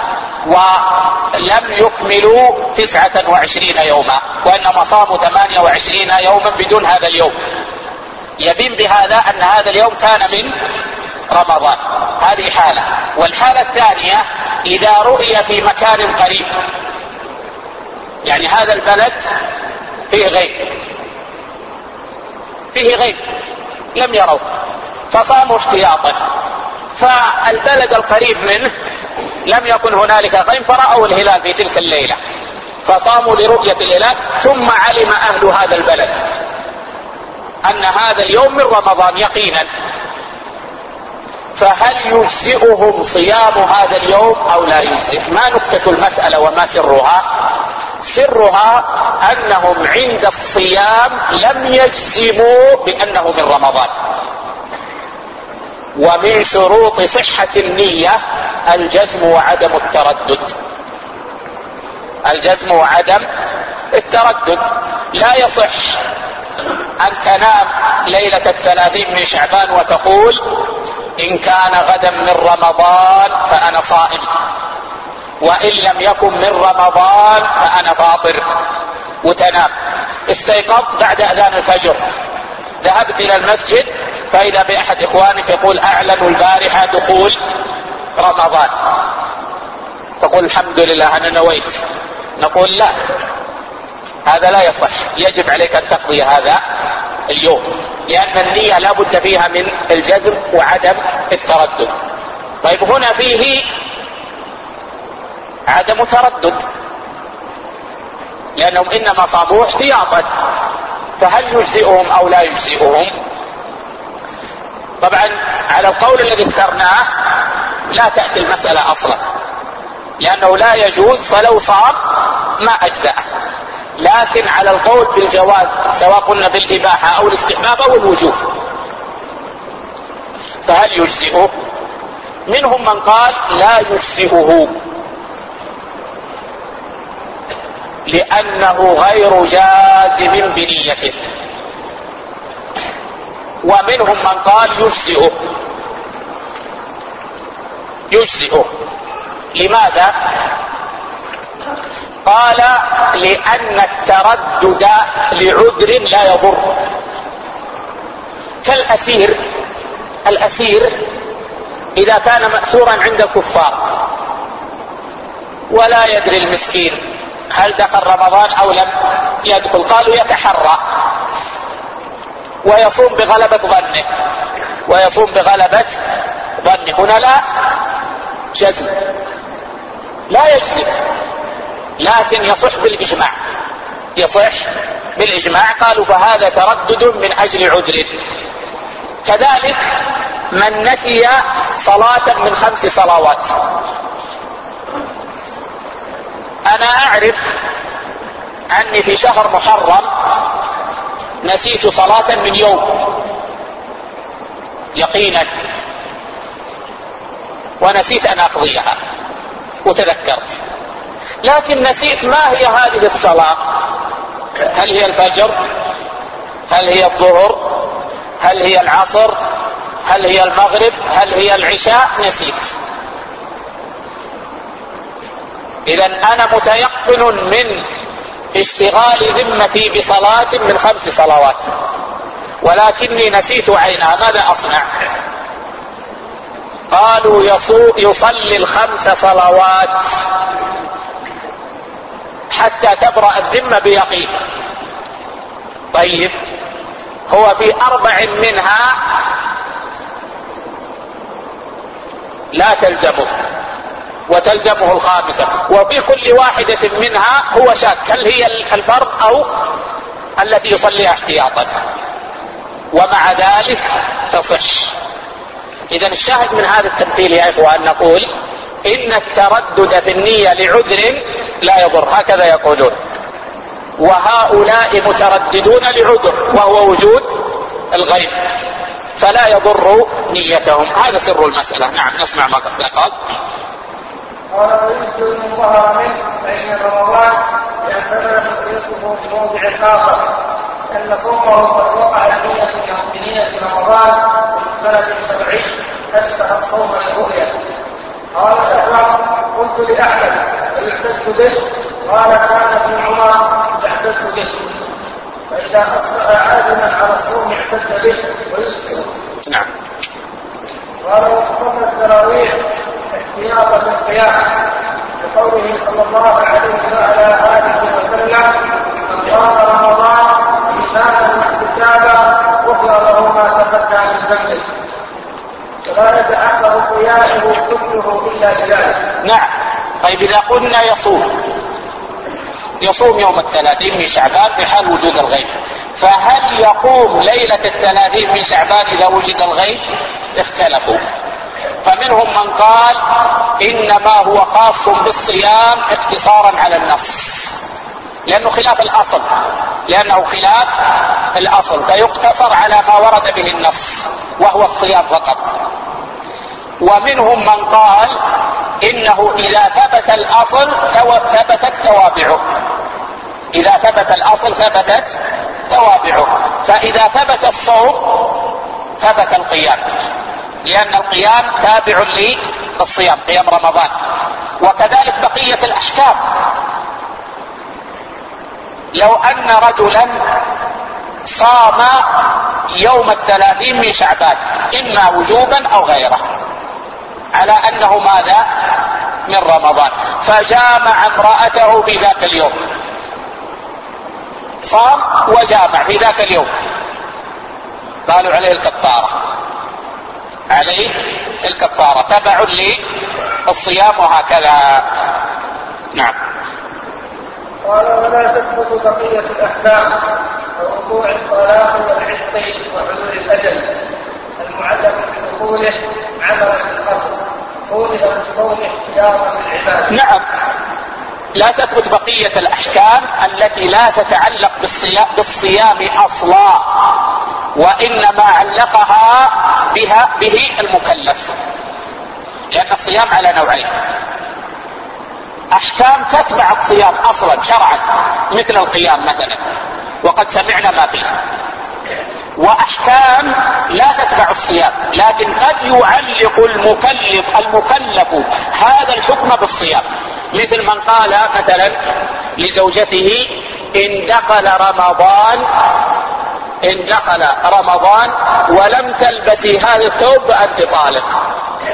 ولم يكملوا 29 يوما وإنما صاموا 28 يوما بدون هذا اليوم، يبين بهذا أن هذا اليوم كان من رمضان. هذه حالة. والحالة الثانية إذا رؤي في مكان قريب، يعني هذا البلد فيه غيب لم يروا فصاموا احتياطا، فالبلد القريب منه لم يكن هنالك غيم فرأوا الهلال في تلك الليلة فصاموا لرؤية الهلال، ثم علم أهل هذا البلد أن هذا اليوم من رمضان يقينا، فهل يجزئهم صيام هذا اليوم أو لا يجزئ؟ ما نكتة المسألة وما سرها أنهم عند الصيام لم يجزموا بأنه من رمضان. ومن شروط صحة النية الجزم وعدم التردد. لا يصح أن تنام ليلة 30 من شعبان وتقول إن كان غدا من رمضان فأنا صائم، وإن لم يكن من رمضان فأنا فاطر، وتنام. استيقظت بعد أذان الفجر، ذهبت إلى المسجد فإذا بأحد إخوانك يقول أعلنوا البارحة دخول رمضان، تقول الحمد لله أنا نويت. نقول لا، هذا لا يصح، يجب عليك أن تقضي هذا اليوم، لأن النية لا بد فيها من الجزم وعدم التردد. طيب هنا فيه عدم تردد لأنهم إنما صاموا احتياطا، فهل يجزئهم أو لا يجزئهم؟ طبعا على القول الذي اخترناه لا تأتي المسألة أصلا، لأنه لا يجوز، فلو صام ما أجزأه. لكن على القول بالجواز سواء قلنا بالإباحة أو الاستحباب أو الوجوب، فهل يجزئه؟ منهم من قال لا يجزئه لأنه غير جازم بنيته، ومنهم من قال يجزئه. لماذا؟ قال لأن التردد لعذر لا يضر، الأسير إذا كان مأسورا عند الكفار ولا يدري المسكين هل دخل رمضان أو لم يدخل، قالوا يتحرى ويصوم بغلبة ظنه، هنا لا جزم، لا يجزم، لكن يصح بالإجماع. قالوا فهذا تردد من أجل عذر. كذلك من نسي صلاة من 5 صلوات. أنا أعرف أني في شهر محرم نسيت صلاة من يوم يقينا، ونسيت أن أقضيها وتذكرت، لكن نسيت ما هي هذه الصلاة، هل هي الفجر، هل هي الظهر، هل هي العصر، هل هي المغرب، هل هي العشاء، نسيت. إذن أنا متيقن من اشتغال ذمتي بصلاة من 5 صلوات، ولكني نسيت عينها، ماذا أصنع؟ قالوا يصلي 5 صلوات حتى تبرأ الذمة بيقين. طيب هو في 4 منها لا تلزمه وتلزمه 5، وفي كل واحدة منها هو شاك، هل هي الفرض أو التي يصليها احتياطا، ومع ذلك تصح. إذن الشاهد من هذا التمثيل يا إخوان نقول إن التردد في النية لعذر لا يضر، هكذا يقولون، وهؤلاء مترددون لعذر وهو وجود الغيب، فلا يضر نيتهم. هذا سر المسألة. نعم، نسمع ما قال. قال ويمكن من ظهر منه فإن رمضان يعتبر تقريبه في موضع آخر، أن صومه قد وقع بنية رمضان في سنة 70 أشبه الصوم للرؤيا. قال الأحوال قلت لأحمد فيعتد به، قال كان ابن عمر يعتد به، فإذا أصبح عازما على الصوم اعتد به ويكسر. نعم. قال وقصد التراويح احتياطا للقيام بقوله صلى الله عليه وعلى آله وسلم من قام رمضان إيمانا واحتسابا غفر له ما تقدم من ذنبه، ولا يتعقب قيامه كله إلا بذلك. نعم. طيب إذا قلنا يصوم يوم 30 من شعبان في حال وجود الغيب، فهل يقوم ليلة 30 من شعبان إذا وجد الغيب؟ اختلفوا، فمنهم من قال إنما هو خاص بالصيام اقتصارا على النص، لأنه خلاف الأصل، فيقتصر على ما ورد به النص وهو الصيام فقط. ومنهم من قال إنه إذا ثبت الأصل ثبتت توابعه، إذا ثبت الأصل ثبتت توابعه، فإذا ثبت الصوم ثبت القيام، لأن القيام تابع للصيام، قيام رمضان. وكذلك بقية الأحكام، لو أن رجلا صام يوم 30 من شعبان إما وجوبا أو غيره على أنه ماذا من رمضان، فجامع امرأته في ذاك اليوم، صام وجامع في ذاك اليوم، قالوا عليه الكفارة تبع للصيام وهكذا. نعم. قال ولا تثبت بقية الأحكام كوقوع الطلاق والعتق وحلول الأجل المعلق بدخوله عملا بالقصد قوله بالصوم احتياطا للعباد. نعم، لا تثبت بقية الأحكام التي لا تتعلق بالصيام أصلا، وإنما علقها به المكلف، لأن الصيام على نوعين: أحكام تتبع الصيام أصلا شرعا مثل القيام مثلا وقد سمعنا ما فيه، وأحكام لا تتبع الصيام لكن قد يعلق المكلف هذا الحكم بالصيام، مثل من قال مثلا لزوجته إن دخل رمضان ولم تلبسي هذا الثوب فأنت طالق.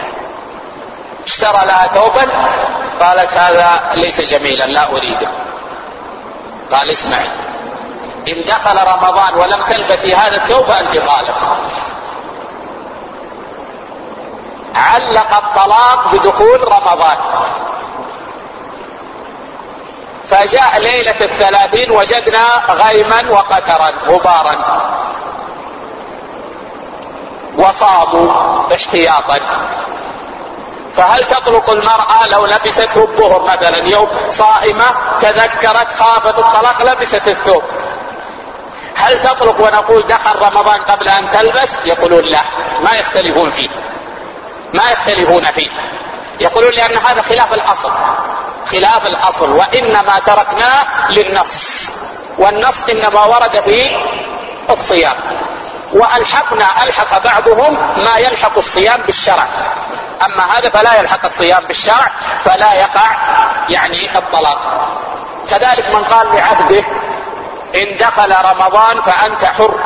اشترى لها ثوبا قالت هذا ليس جميلا لا أريده، قال اسمعي إن دخل رمضان ولم تلبسي هذا الثوب فأنت طالق. علق الطلاق بدخول رمضان، فجاء ليلة 30 وجدنا غيما وقترا غبارا، وصاموا احتياطا، فهل تطلق المرأة لو لبست الظهر مثلا يوم صائمة تذكرت خافت الطلاق لبست الثوب، هل تطلق ونقول دخل رمضان قبل أن تلبس؟ يقولون لا، ما يختلفون فيه، ما يختلفون فيه، يقولون لأن هذا خلاف الأصل، خلاف الأصل، وإنما تركناه للنص، والنص إنما ورد في الصيام، ألحق بعضهم ما يلحق الصيام بالشرع، أما هذا فلا يلحق الصيام بالشرع فلا يقع يعني الطلاق. كذلك من قال لعبده إن دخل رمضان فأنت حر،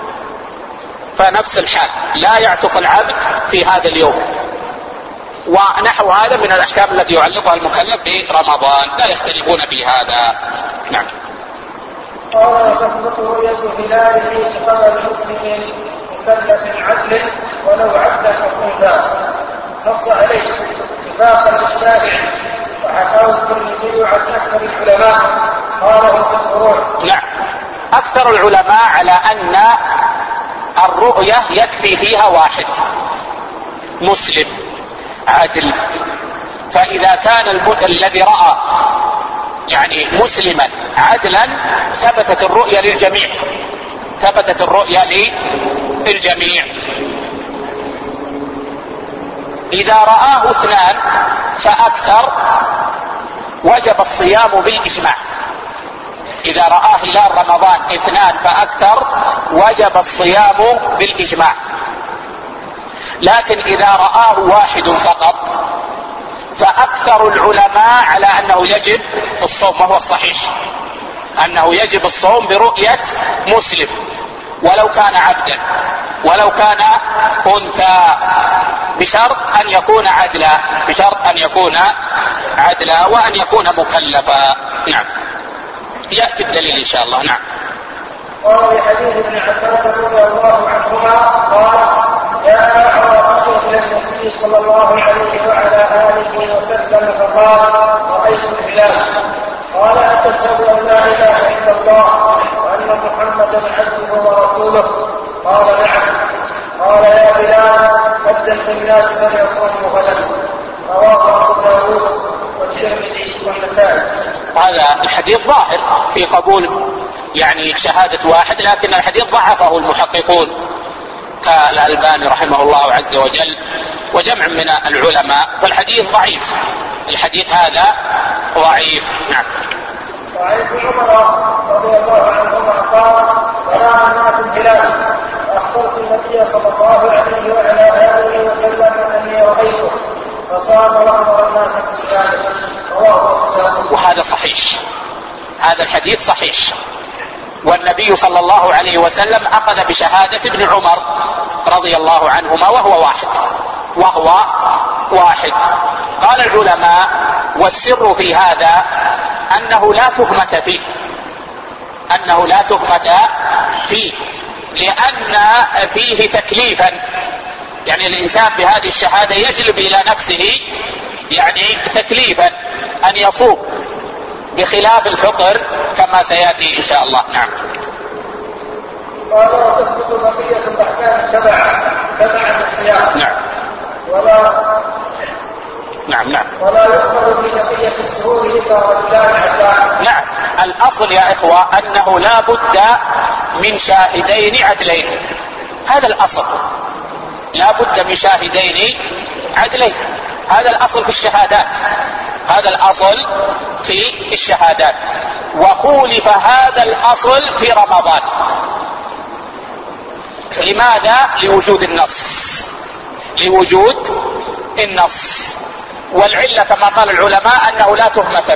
فنفس الحال لا يعتق العبد في هذا اليوم، ونحو هذا من الأحكام التي يعلقها المكلف برمضان، لا يختلفون في هذا. نعم. قال تثبت رؤية هلاله في قبل مسلم مكلف عدل ولو عبدا أو أنثى، نص عليه اتفاقا للشارع، وحكاه الترمذي عن أكثر العلماء قاله في الفروع. نعم، أكثر العلماء على أن الرؤية يكفي فيها واحد مسلم عادل، فإذا كان الذي رأى يعني مسلما عدلا ثبتت الرؤية للجميع، ثبتت الرؤية للجميع. إذا رآه اثنان فأكثر وجب الصيام بالإجماع، إذا رآه هلال رمضان اثنان فأكثر وجب الصيام بالإجماع. لكن إذا رآه واحد فقط فأكثر العلماء على أنه يجب الصوم، وهو الصحيح أنه يجب الصوم برؤية مسلم ولو كان عبدا ولو كان أنثى، بشرط أن يكون عدلا، بشرط أن يكون عدلا وأن يكون مكلفا. نعم، يأتي الدليل إن شاء الله. نعم. قال حديث ابن عباس رضي الله عنهما قال جاء أعرابي إلى النبي صلى الله عليه وعلى آله وسلم فقال رأيت الهلال، قال أتشهد أن لا إله إلا الله وأن محمدا عبده ورسوله؟ قال نعم. قال يا بلال أذن في الناس فليصوموا غدا، رواه أبو داود والترمذي والنسائي. هذا الحديث ظاهر في قبول يعني شهادة واحد، لكن الحديث ضعفه المحققون كالألباني رحمه الله عز وجل وجمع من العلماء، فالحديث ضعيف، الحديث هذا ضعيف. نعم. وعن ابن عمر رضي الله عنهما قال ورأى الناس الهلال فأخبرت النبي صلى الله عليه وعلى آله وسلم أني رأيته فصام وأمر الناس بالصيام، رواه أبو داود. وهذا صحيح، هذا الحديث صحيح، والنبي صلى الله عليه وسلم أخذ بشهادة ابن عمر رضي الله عنهما وهو واحد. قال العلماء والسر في هذا أنه لا تهمة فيه، أنه لا تهمة فيه، لأن فيه تكليفا، يعني الإنسان بهذه الشهادة يجلب إلى نفسه يعني تكليفا أن يصوم بخلاف الفطر كما سيأتي إن شاء الله. نعم. قال وتثبت بقية الأحكام تبعا الصيام. نعم. ولا يؤمر في بقية الشهور إلا رجلان عدلان. نعم، الأصل يا إخوة أنه لا بد من شاهدين عدلين، هذا الأصل، لا بد من شاهدين عدلين، هذا الأصل في الشهادات، هذا الأصل في الشهادات. وخولف هذا الأصل في رمضان، لماذا؟ لوجود النص، والعلة كما قال العلماء أنه لا تهمة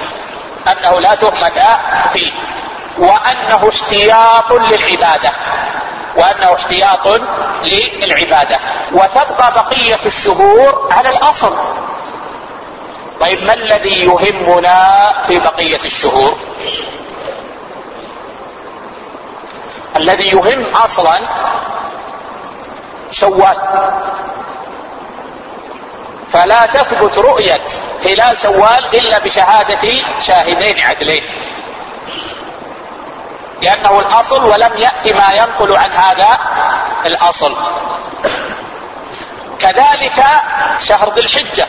فيه، وأنه احتياط للعبادة، وتبقى بقية الشهور على الأصل. طيب ما الذي يهمنا في بقية الشهور؟ الذي يهم أصلا شوال، فلا تثبت رؤية هلال شوال إلا بشهادة شاهدين عدلين، لأنه الأصل ولم يأتي ما ينقل عن هذا الأصل. كذلك شهر ذي الحجة،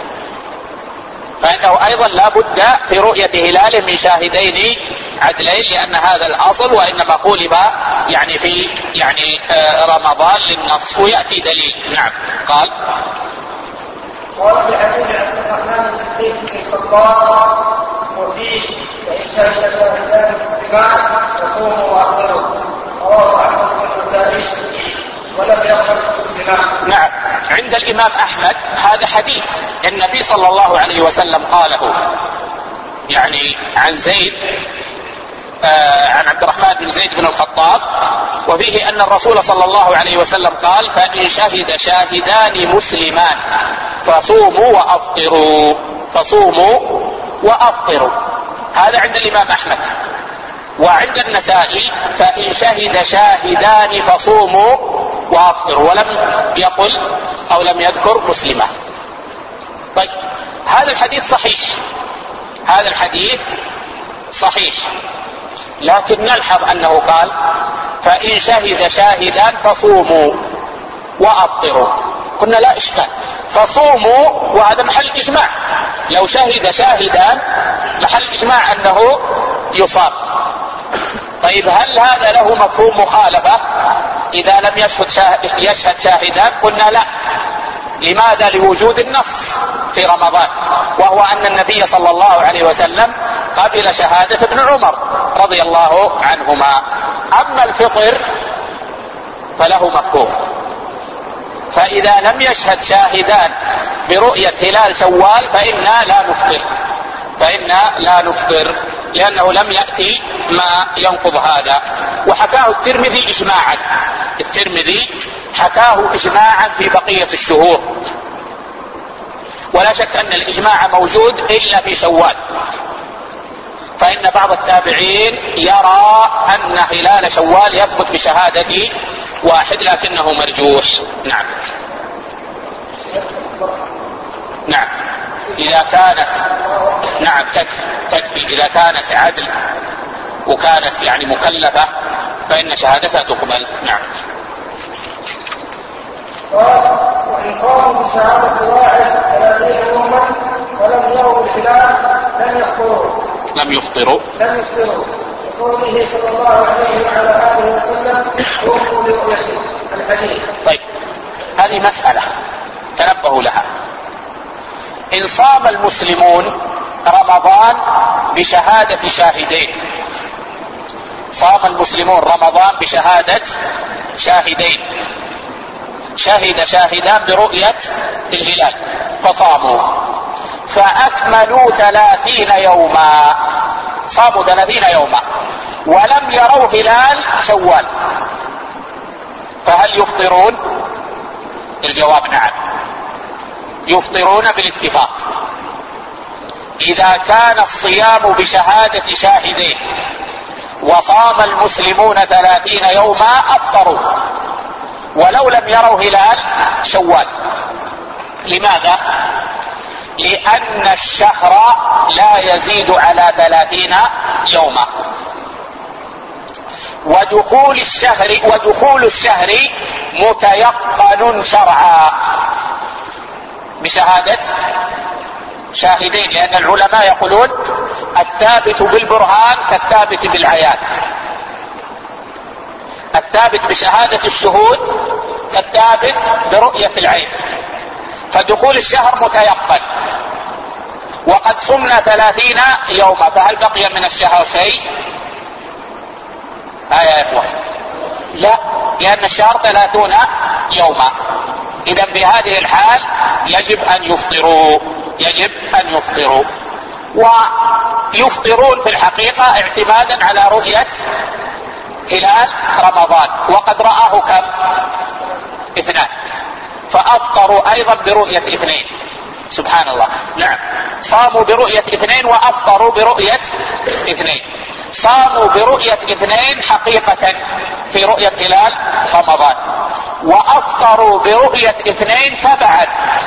فإنه أيضا لا بد في رؤية هلال من شاهدين عدلين، لأن هذا الأصل، وإنما خولف يعني في رمضان للنص، ويأتي دليل. نعم. قال وفي حديث عبد الرحمن بن الخطاب وفيه فإن شهد شاهدان مسلمان فصوموا وأفطروا، رواه أحمد بن النسائي ولم يقل مسلمان. نعم. عند الإمام أحمد هذا حديث النبي صلى الله عليه وسلم قاله، يعني عن زيد، عن عبد الرحمن بن زيد بن الخطاب، وفيه أن الرسول صلى الله عليه وسلم قال: فإن شهد شاهدان مسلمان فصوموا وأفطروا، فصوموا وأفطروا. هذا عند الإمام أحمد. وعند النسائي: فإن شهد شاهدان فصوموا وأفطروا، ولم يقل أو لم يذكر مسلما. طيب، هذا الحديث صحيح، هذا الحديث صحيح، لكن نلحظ أنه قال: فإن شهد شاهدان فصوموا وأفطروا. قلنا لا إشكال، فصوموا وهذا محل إجماع، لو شهد شاهدان محل إجماع أنه يصام. طيب، هل هذا له مفهوم مخالفة إذا لم يشهد شاهدان؟ قلنا لا. لماذا؟ لوجود النص في رمضان، وهو أن النبي صلى الله عليه وسلم قبل شهادة ابن عمر رضي الله عنهما. أما الفطر فله مفهوم، فإذا لم يشهد شاهدان برؤية هلال شوال فإنا لا نفطر، لأنه لم يأتي ما ينقض هذا. وحكاه الترمذي إجماعا، الترمذي حكاه إجماعا في بقية الشهور، ولا شك أن الإجماع موجود إلا في شوال، فإن بعض التابعين يرى أن هلال شوال يثبت بشهادة واحد، لكنه مرجوح. نعم. نعم. إذا كانت، نعم، تكفي إذا كانت عدل وكانت يعني مكلفة فإن شهادتها تقبل. نعم. وإن قاموا بشهادة واحد 30 يوما ولم يروا الهلال لم يفطروا. قوله صلى الله عليه وعلى آله وسلم: قوموا لرؤية الحديث. طيب، هذه مسألة تنبهوا لها. إن صام المسلمون رمضان بشهادة شاهدين، صام المسلمون رمضان بشهادة شاهدين، شهد شاهدان برؤية الهلال فصاموا، فأكملوا 30 يوما، صاموا 30 يوما ولم يروا هلال شوال، فهل يفطرون؟ الجواب نعم، يفطرون بالاتفاق. إذا كان الصيام بشهادة شاهدين وصام المسلمون 30 يوما أفطروا ولو لم يروا هلال شوال. لماذا؟ لأن الشهر لا يزيد على 30 يوما، ودخول الشهر متيقن شرعا بشهادة شاهدين، لأن العلماء يقولون الثابت بالبرهان كالثابت بالعيان، الثابت بشهادة الشهود كالثابت برؤية العين، فدخول الشهر متيقن. وقد صمنا 30 يوما، فهل بقي من الشهر شيء؟ يا إخوة، لا، لأن الشهر 30 يوما. إذا في هذه الحال يجب أن يفطروا، ويفطرون في الحقيقة اعتمادا على رؤية هلال رمضان، وقد رآه كم؟ 2، فأفطروا أيضا برؤية 2. سبحان الله. نعم، صاموا برؤية 2 وأفطروا برؤية 2. صاموا برؤية 2 حقيقة في رؤية هلال رمضان، وأفطروا برؤية 2 تبعا،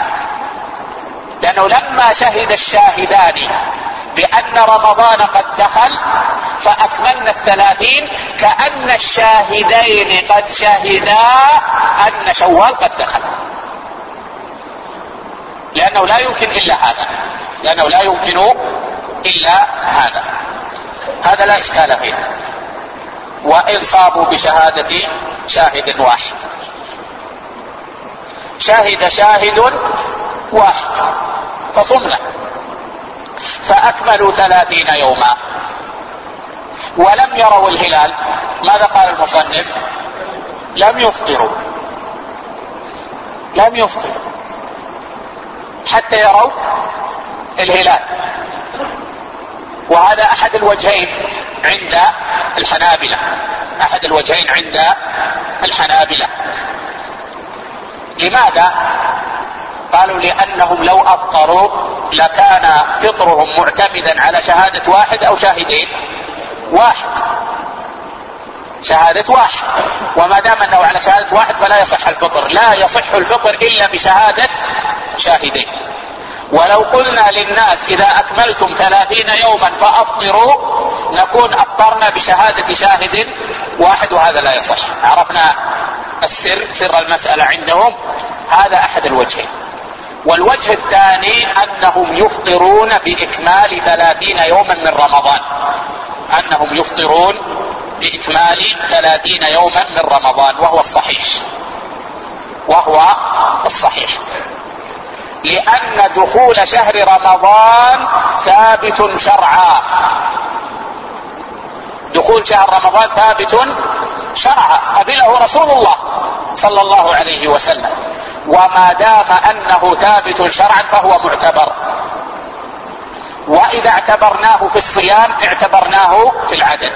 لأنه لما شهد الشاهدان بأن رمضان قد دخل فأكملنا 30 كأن الشاهدين قد شهدا أن شوال قد دخل. لأنه لا يمكن إلا هذا. هذا لا إشكال فيه. وإن صابوا بشهادة شاهد واحد، شاهد واحد فصمنا فأكملوا 30 يوما ولم يروا الهلال، ماذا قال المصنف؟ لم يفطروا حتى يروا الهلال. وهذا أحد الوجهين عند الحنابلة. لماذا؟ قالوا لأنهم لو أفطروا لكان فطرهم معتمدا على شهادة واحد أو شاهدين. شهادة واحد، وما دام أنه على شهادة واحد فلا يصح الفطر. لا يصح الفطر إلا بشهادة شاهدين. ولو قلنا للناس إذا أكملتم 30 يوما فأفطروا نكون أفطرنا بشهادة شاهد واحد، وهذا لا يصح. عرفنا سر المسألة عندهم. هذا أحد الوجهين. والوجه الثاني أنهم يفطرون بإكمال 30 يوما من رمضان، وهو الصحيح. لأن دخول شهر رمضان ثابت شرعا، قبله رسول الله صلى الله عليه وسلم، وما دام أنه ثابت شرعا فهو معتبر. وإذا اعتبرناه في الصيام اعتبرناه في العدد،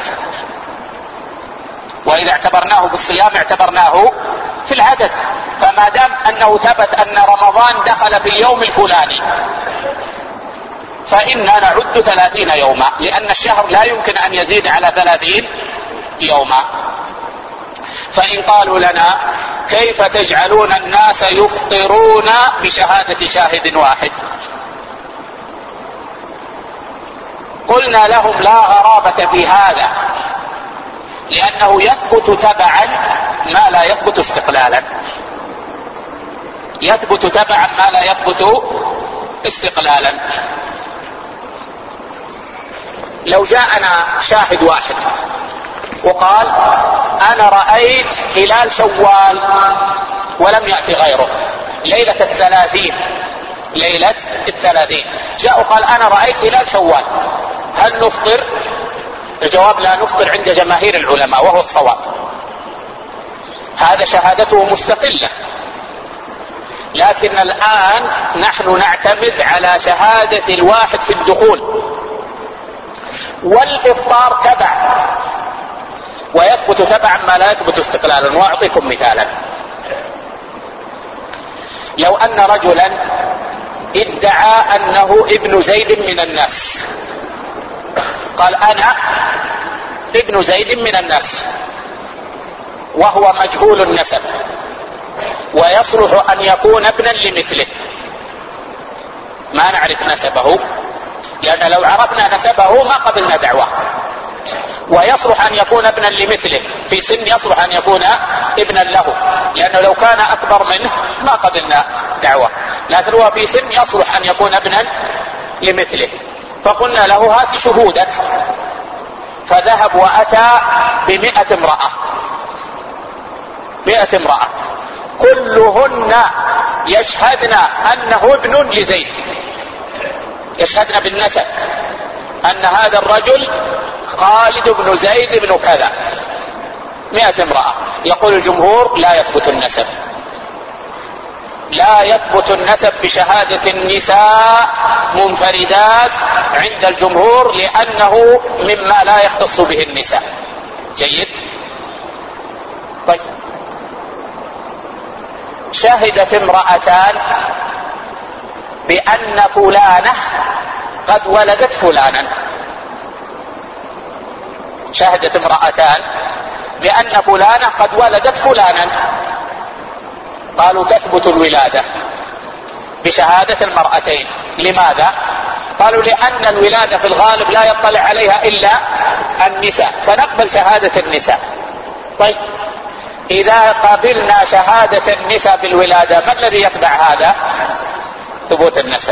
فما دام أنه ثبت أن رمضان دخل في اليوم الفلاني فإننا نعد 30 يوما، لأن الشهر لا يمكن أن يزيد على 30 يوما. فإن قالوا لنا كيف تجعلون الناس يفطرون بشهادة شاهد واحد؟ قلنا لهم لا غرابة في هذا، لأنه يثبت تبعا ما لا يثبت استقلالا. لو جاءنا شاهد واحد وقال أنا رأيت هلال شوال ولم يأتي غيره ليلة 30، جاء وقال أنا رأيت هلال شوال، هل نفطر؟ الجواب لا نفطر عند جماهير العلماء، وهو الصواب. هذا شهادته مستقلة. لكن الآن نحن نعتمد على شهادة الواحد في الدخول، والإفطار تبع، ويثبت تبعا ما لا يثبت استقلالا. وأعطيكم مثالا. لو أن رجلا ادعى أنه ابن زيد من الناس، قال أنا ابن زيد من الناس، وهو مجهول النسب ويصلح أن يكون ابنا لمثله، ما نعرف نسبه، لأن لو عرفنا نسبه ما قبلنا دعوة. ويصلح أن يكون ابنا لمثله، في سن يصلح أن يكون ابنا له، لأنه لو كان أكبر منه ما قبلنا دعوة، لكن هو في سن يصلح أن يكون ابنا لمثله. فقلنا له هات شهودك، فذهب وأتى ب100 امرأة، 100 امرأة كلهن يشهدن أنه ابن لزيد، يشهدن بالنسب أن هذا الرجل خالد بن زيد بن كذا، 100 امرأة. يقول الجمهور لا يثبت النسب بشهادة النساء منفردات عند الجمهور، لأنه مما لا يختص به النساء. جيد. طيب، شهدت امرأتان بأن فلانة قد ولدت فلانا، شهدت امرأتان بأن فلانة قد ولدت فلانا، قالوا تثبت الولادة بشهادة المرأتين. لماذا؟ قالوا لأن الولادة في الغالب لا يطلع عليها إلا النساء، فنقبل شهادة النساء. طيب، إذا قبلنا شهادة النساء بالولادة ما الذي يتبع هذا؟ ثبوت النسب.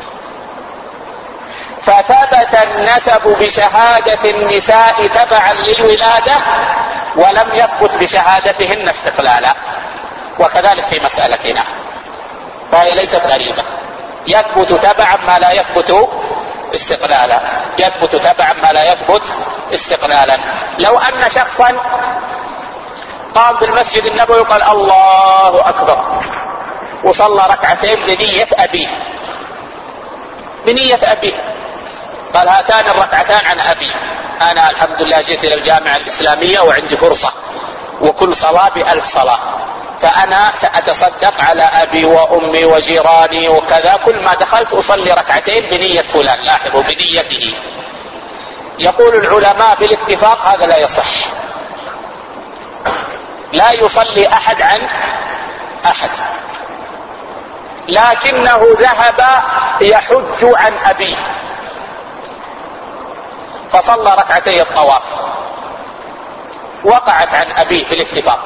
فثبت النسب بشهادة النساء تبعا للولادة ولم يثبت بشهادتهن استقلالا. وكذلك في مسألتنا، فهي ليست غريبة، يثبت تبعا ما لا يثبت استقلالا، يثبت تبعا ما لا يثبت استقلالا. لو أن شخصا قام في المسجد النبوي وقال الله أكبر وصلى ركعتين بنية أبيه، قال هاتان الركعتان عن أبي، أنا الحمد لله جئت إلى الجامعة الإسلامية وعندي فرصة وكل صلاة ب1000 صلاة، فأنا سأتصدق على أبي وأمي وجيراني وكذا، كل ما دخلت أصلي ركعتين بنية فلان، لاحظوا بنيته. يقول العلماء بالاتفاق هذا لا يصح، لا يصلي أحد عن أحد، لكنه ذهب يحج عن أبيه فصلى ركعتي الطواف، وقعت عن أبيه بالاتفاق.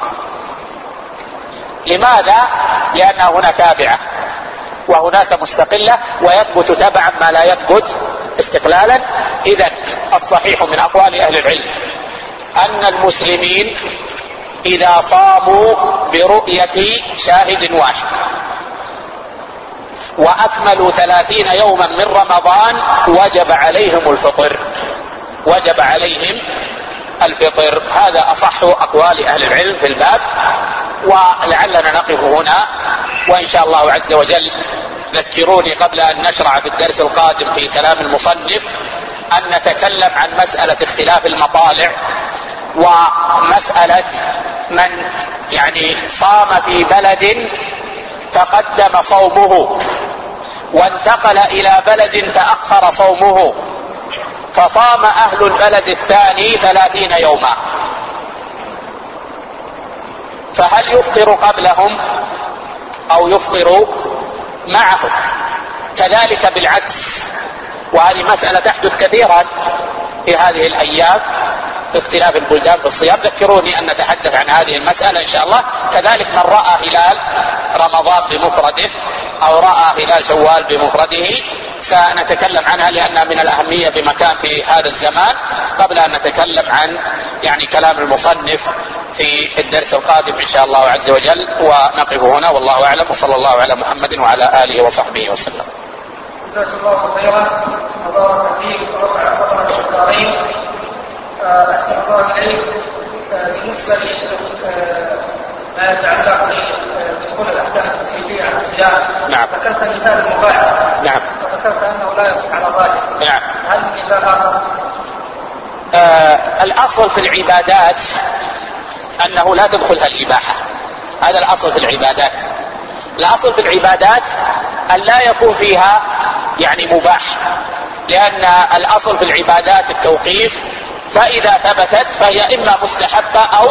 لماذا؟ لأن هنا تابعة وهناك مستقلة، ويثبت تبعا ما لا يثبت استقلالا. إذن الصحيح من أقوال أهل العلم أن المسلمين إذا صاموا برؤية شاهد واحد وأكملوا 30 يوما من رمضان وجب عليهم الفطر. هذا أصح أقوال أهل العلم في الباب. ولعلنا نقف هنا، وإن شاء الله عز وجل ذكروني قبل أن نشرع في الدرس القادم في كلام المصنف أن نتكلم عن مسألة اختلاف المطالع، ومسألة من يعني صام في بلد تقدم صومه وانتقل إلى بلد تأخر صومه، فصام أهل البلد الثاني 30 يوما، فهل يفطر قبلهم أو يفطر معهم؟ كذلك بالعكس، وهذه مسألة تحدث كثيرا في هذه الأيام في اختلاف البلدان في الصيام. ذكروني أن نتحدث عن هذه المسألة إن شاء الله. كذلك من رأى هلال رمضان بمفرده أو رأى هلال شوال بمفرده سنتكلم عنها، لأنها من الأهمية بمكان في هذا الزمان، قبل أن نتكلم عن يعني كلام المصنف في الدرس القادم إن شاء الله عز وجل. ونقف هنا والله أعلم، وصلى الله على محمد وعلى آله وصحبه وسلم. جزاك الله خيرا وبارك فيك ورفع قدرك الدارين. أحسن الله إليك. بالنسبة ما يتعلق بدخول الأحكام التسليمية على الصيام، نعم. ذكرت مثال المباح، نعم. وذكرت أنه لا يصح على الراجح، نعم. هل مثال آخر؟ الأصل في العبادات أنه لا تدخلها الإباحة، هذا الأصل في العبادات. الأصل في العبادات أن لا يكون فيها يعني مباح، لأن الأصل في العبادات التوقيف، فإذا ثبتت فهي إما مستحبة أو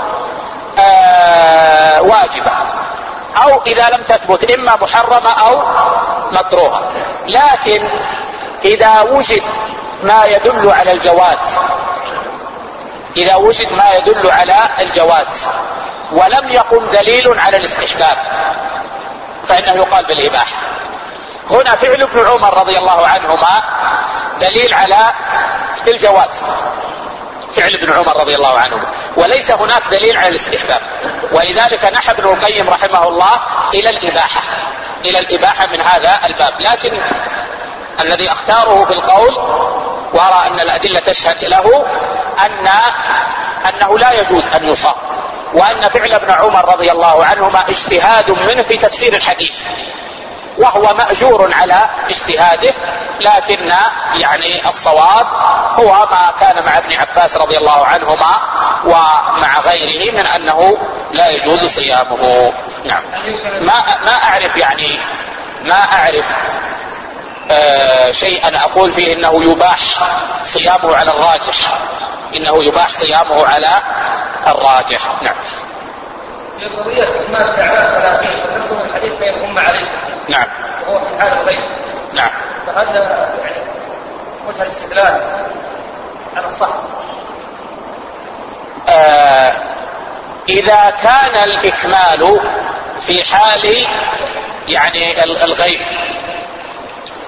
واجبة، أو إذا لم تثبت إما محرمة أو مكروهة. لكن إذا وجد ما يدل على الجواز ولم يقم دليل على الاستحباب فإنه يقال بالإباحة. هنا فعل ابن عمر رضي الله عنهما دليل على الجواز، فعل ابن عمر رضي الله عنه، وليس هناك دليل على الاستحباب، ولذلك نحى ابن القيم رحمه الله إلى الإباحة من هذا الباب. لكن الذي اختاره في القول وأرى أن الأدلة تشهد له أنه لا يجوز أن يصام، وأن فعل ابن عمر رضي الله عنهما اجتهاد منه في تفسير الحديث، وهو مأجور على اجتهاده، لكن يعني الصواب هو ما كان مع ابن عباس رضي الله عنهما ومع غيره من أنه لا يجوز صيامه. نعم. ما أعرف شيئا أقول فيه إنه يباح صيامه على الراجح، نعم. في قضية إكمال ساعات 30 وتذكر الحديث بين أم عليه، نعم، وهو في حال الغيب، نعم، فهذا يعني وجه الاستدلال على الصح. إذا كان الإكمال في حال يعني الغيب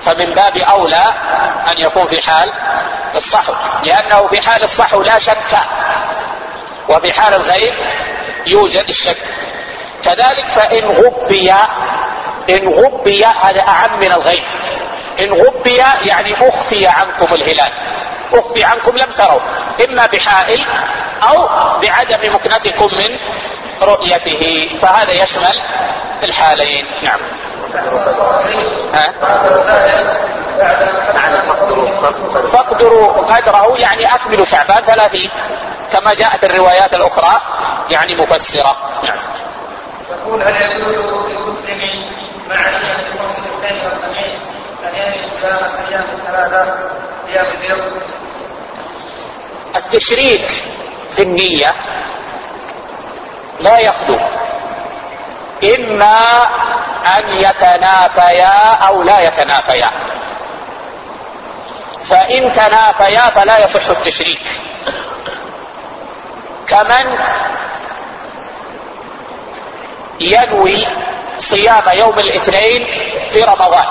فمن باب أولى أن يكون في حال الصحو، لأنه في حال الصحو لا شك، وفي حال الغيب يوجد الشك. كذلك فإن غبي هذا أعم من الغيب. إن غبي يعني أخفي عنكم الهلال، أخفي عنكم لم تروا، إما بحائل أو بعدم مكنتكم من رؤيته، فهذا يشمل الحالين. نعم. فاقدروا قدره يعني أكملوا شعبان 30 كما جاءت الروايات الأخرى يعني مفسرة. نعم. يقول هل يجوز للمسلم مع نية صوم الاثنين والخميس أن ينوي صيام الأيام الثلاثة أيام البيض؟ التشريك في النية لا يخلو، إما أن يتنافيا أو لا يتنافيا، فإن تنافيا فلا يصح التشريك. كمن ينوي صيام يوم الاثنين في رمضان،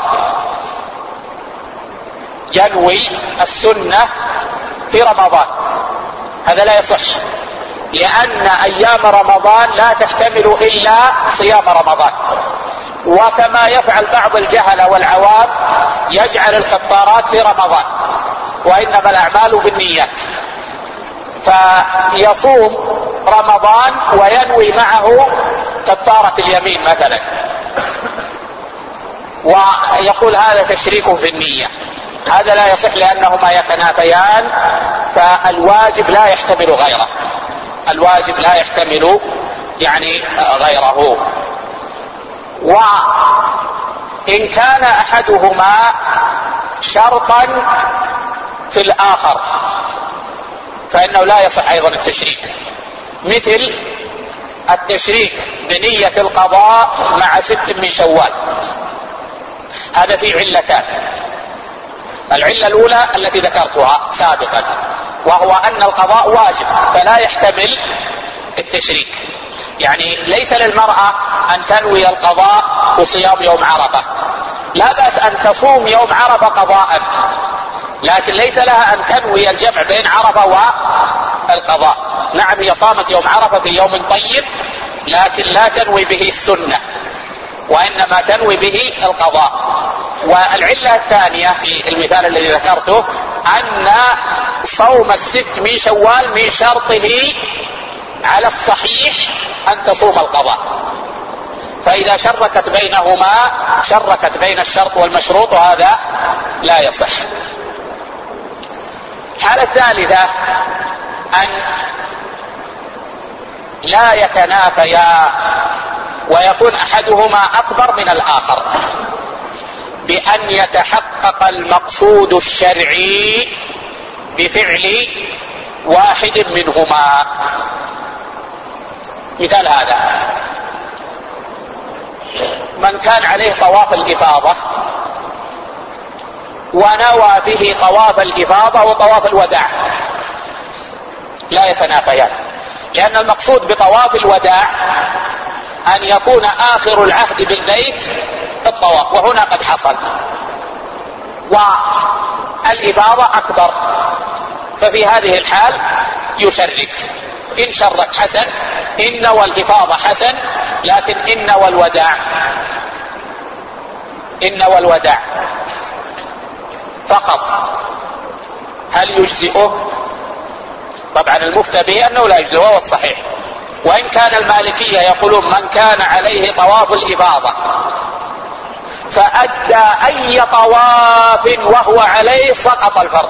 ينوي السنة في رمضان، هذا لا يصح، لأن أيام رمضان لا تحتمل إلا صيام رمضان. وكما يفعل بعض الجهلة والعوام يجعل الكفارات في رمضان، وإنما الأعمال بالنيات، فيصوم رمضان وينوي معه كفارة اليمين مثلا، ويقول هذا تشريك في النية. هذا لا يصح لأنهما يتنافيان، فالواجب لا يحتمل غيره، الواجب لا يحتمل يعني غيره. وإن كان أحدهما شرطا في الآخر فإنه لا يصح أيضا التشريك، مثل التشريك بنية القضاء مع 6 من شوال. هذا فيه علتان. العلة الأولى التي ذكرتها سابقا، وهو أن القضاء واجب فلا يحتمل التشريك. يعني ليس للمرأة أن تنوي القضاء وصيام يوم عرفة، لا بأس أن تصوم يوم عرفة قضاء، لكن ليس لها أن تنوي الجمع بين عرفة والقضاء. نعم هي صامت يوم عرفة في يوم طيب، لكن لا تنوي به السنة، وإنما تنوي به القضاء. والعلة الثانية في المثال الذي ذكرته أن صوم 6 من شوال من شرطه على الصحيح أن تصوم القضاء، فإذا شركت بينهما شركت بين الشرط والمشروط، وهذا لا يصح. الحالة الثالثة أن لا يتنافيا ويكون أحدهما أكبر من الآخر، بأن يتحقق المقصود الشرعي بفعل واحد منهما. مثال هذا: من كان عليه طواف الإفاضة ونوى به طواف الإفاضة وطواف الوداع، لا يتنافيان، لأن المقصود بطواف الوداع أن يكون آخر العهد بالبيت الطواف، وهنا قد حصل، والإفاضة أكبر، ففي هذه الحال يشرك. إن شرك حسن، إن والإفاضة حسن، لكن إن والوداع فقط هل يجزئه؟ طبعا المفتى به أنه لا يجزئه، وهو الصحيح. وإن كان المالكية يقولون من كان عليه طواف الإفاضة فأدى أي طواف وهو عليه سقط الفرض.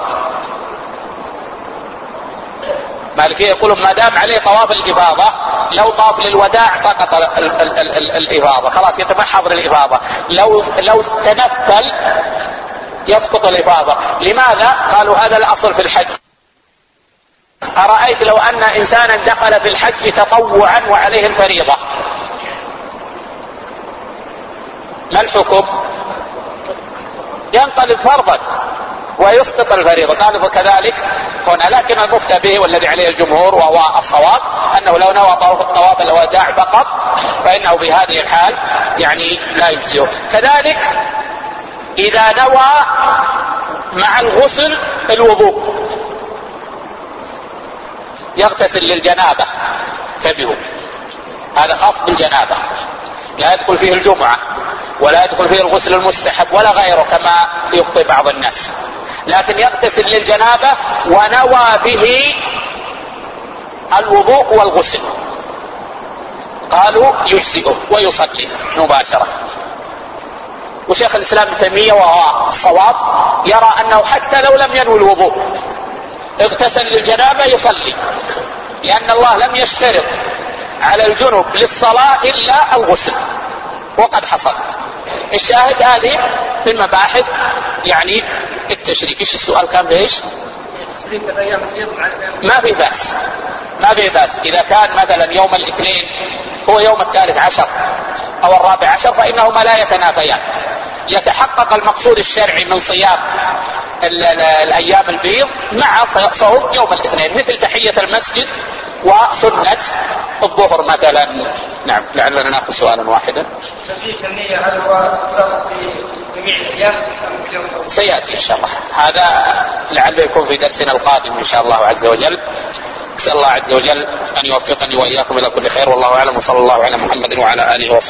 مالكية يقولون ما دام عليه طواف الإفاضة لو طاف للوداع سقط الإفاضة، خلاص يتمحض الإفاضة، لو تنفل يسقط الإفاضة. لماذا؟ قالوا هذا الأصل في الحج. أرأيت لو أن إنسانا دخل في الحج تطوعا وعليه الفريضة، ما الحكم؟ ينقلب فرضا ويسقط الفريضة. قالوا كذلك هنا، لكن المفتى به والذي عليه الجمهور وهو الصواب أنه لو نوى طواف الوداع فقط فإنه في هذه الحال يعني لا يجزئه. كذلك إذا نوى مع الغسل الوضوء يغتسل للجنابة كبه، هذا خاص بالجنابة، لا يدخل فيه الجمعة ولا يدخل فيه الغسل المستحب ولا غيره كما يخطئ بعض الناس، لكن يغتسل للجنابة ونوى به الوضوء والغسل قالوا يجزئه ويصلي مباشرة. وشيخ الإسلام ابن تيمية وهو الصواب يرى أنه حتى لو لم ينوي الوضوء اغتسل للجنابة يصلي، لأن الله لم يشترط على الجنب للصلاة إلا الغسل وقد حصل. الشاهد هذه في المباحث يعني التشريك. ايش السؤال كان بايش؟ ما في بأس، ما في بأس إذا كان مثلا يوم الاثنين هو يوم الثالث عشر أو الرابع عشر فإنهما لا يتنافيان، يتحقق المقصود الشرعي من صيام الأيام البيض مع صوم يوم الاثنين، مثل تحية المسجد وسنة الظهر مثلا. نعم، لعلنا نأخذ سؤالا واحدا. تفريق النية هل هو في جميع الأيام؟ سيأتي إن شاء الله، هذا لعله يكون في درسنا القادم إن شاء الله عز وجل. أسأل الله عز وجل أن يوفقني وإياكم إلى كل خير، والله أعلم، وصلى الله على محمد وعلى آله وصحبه.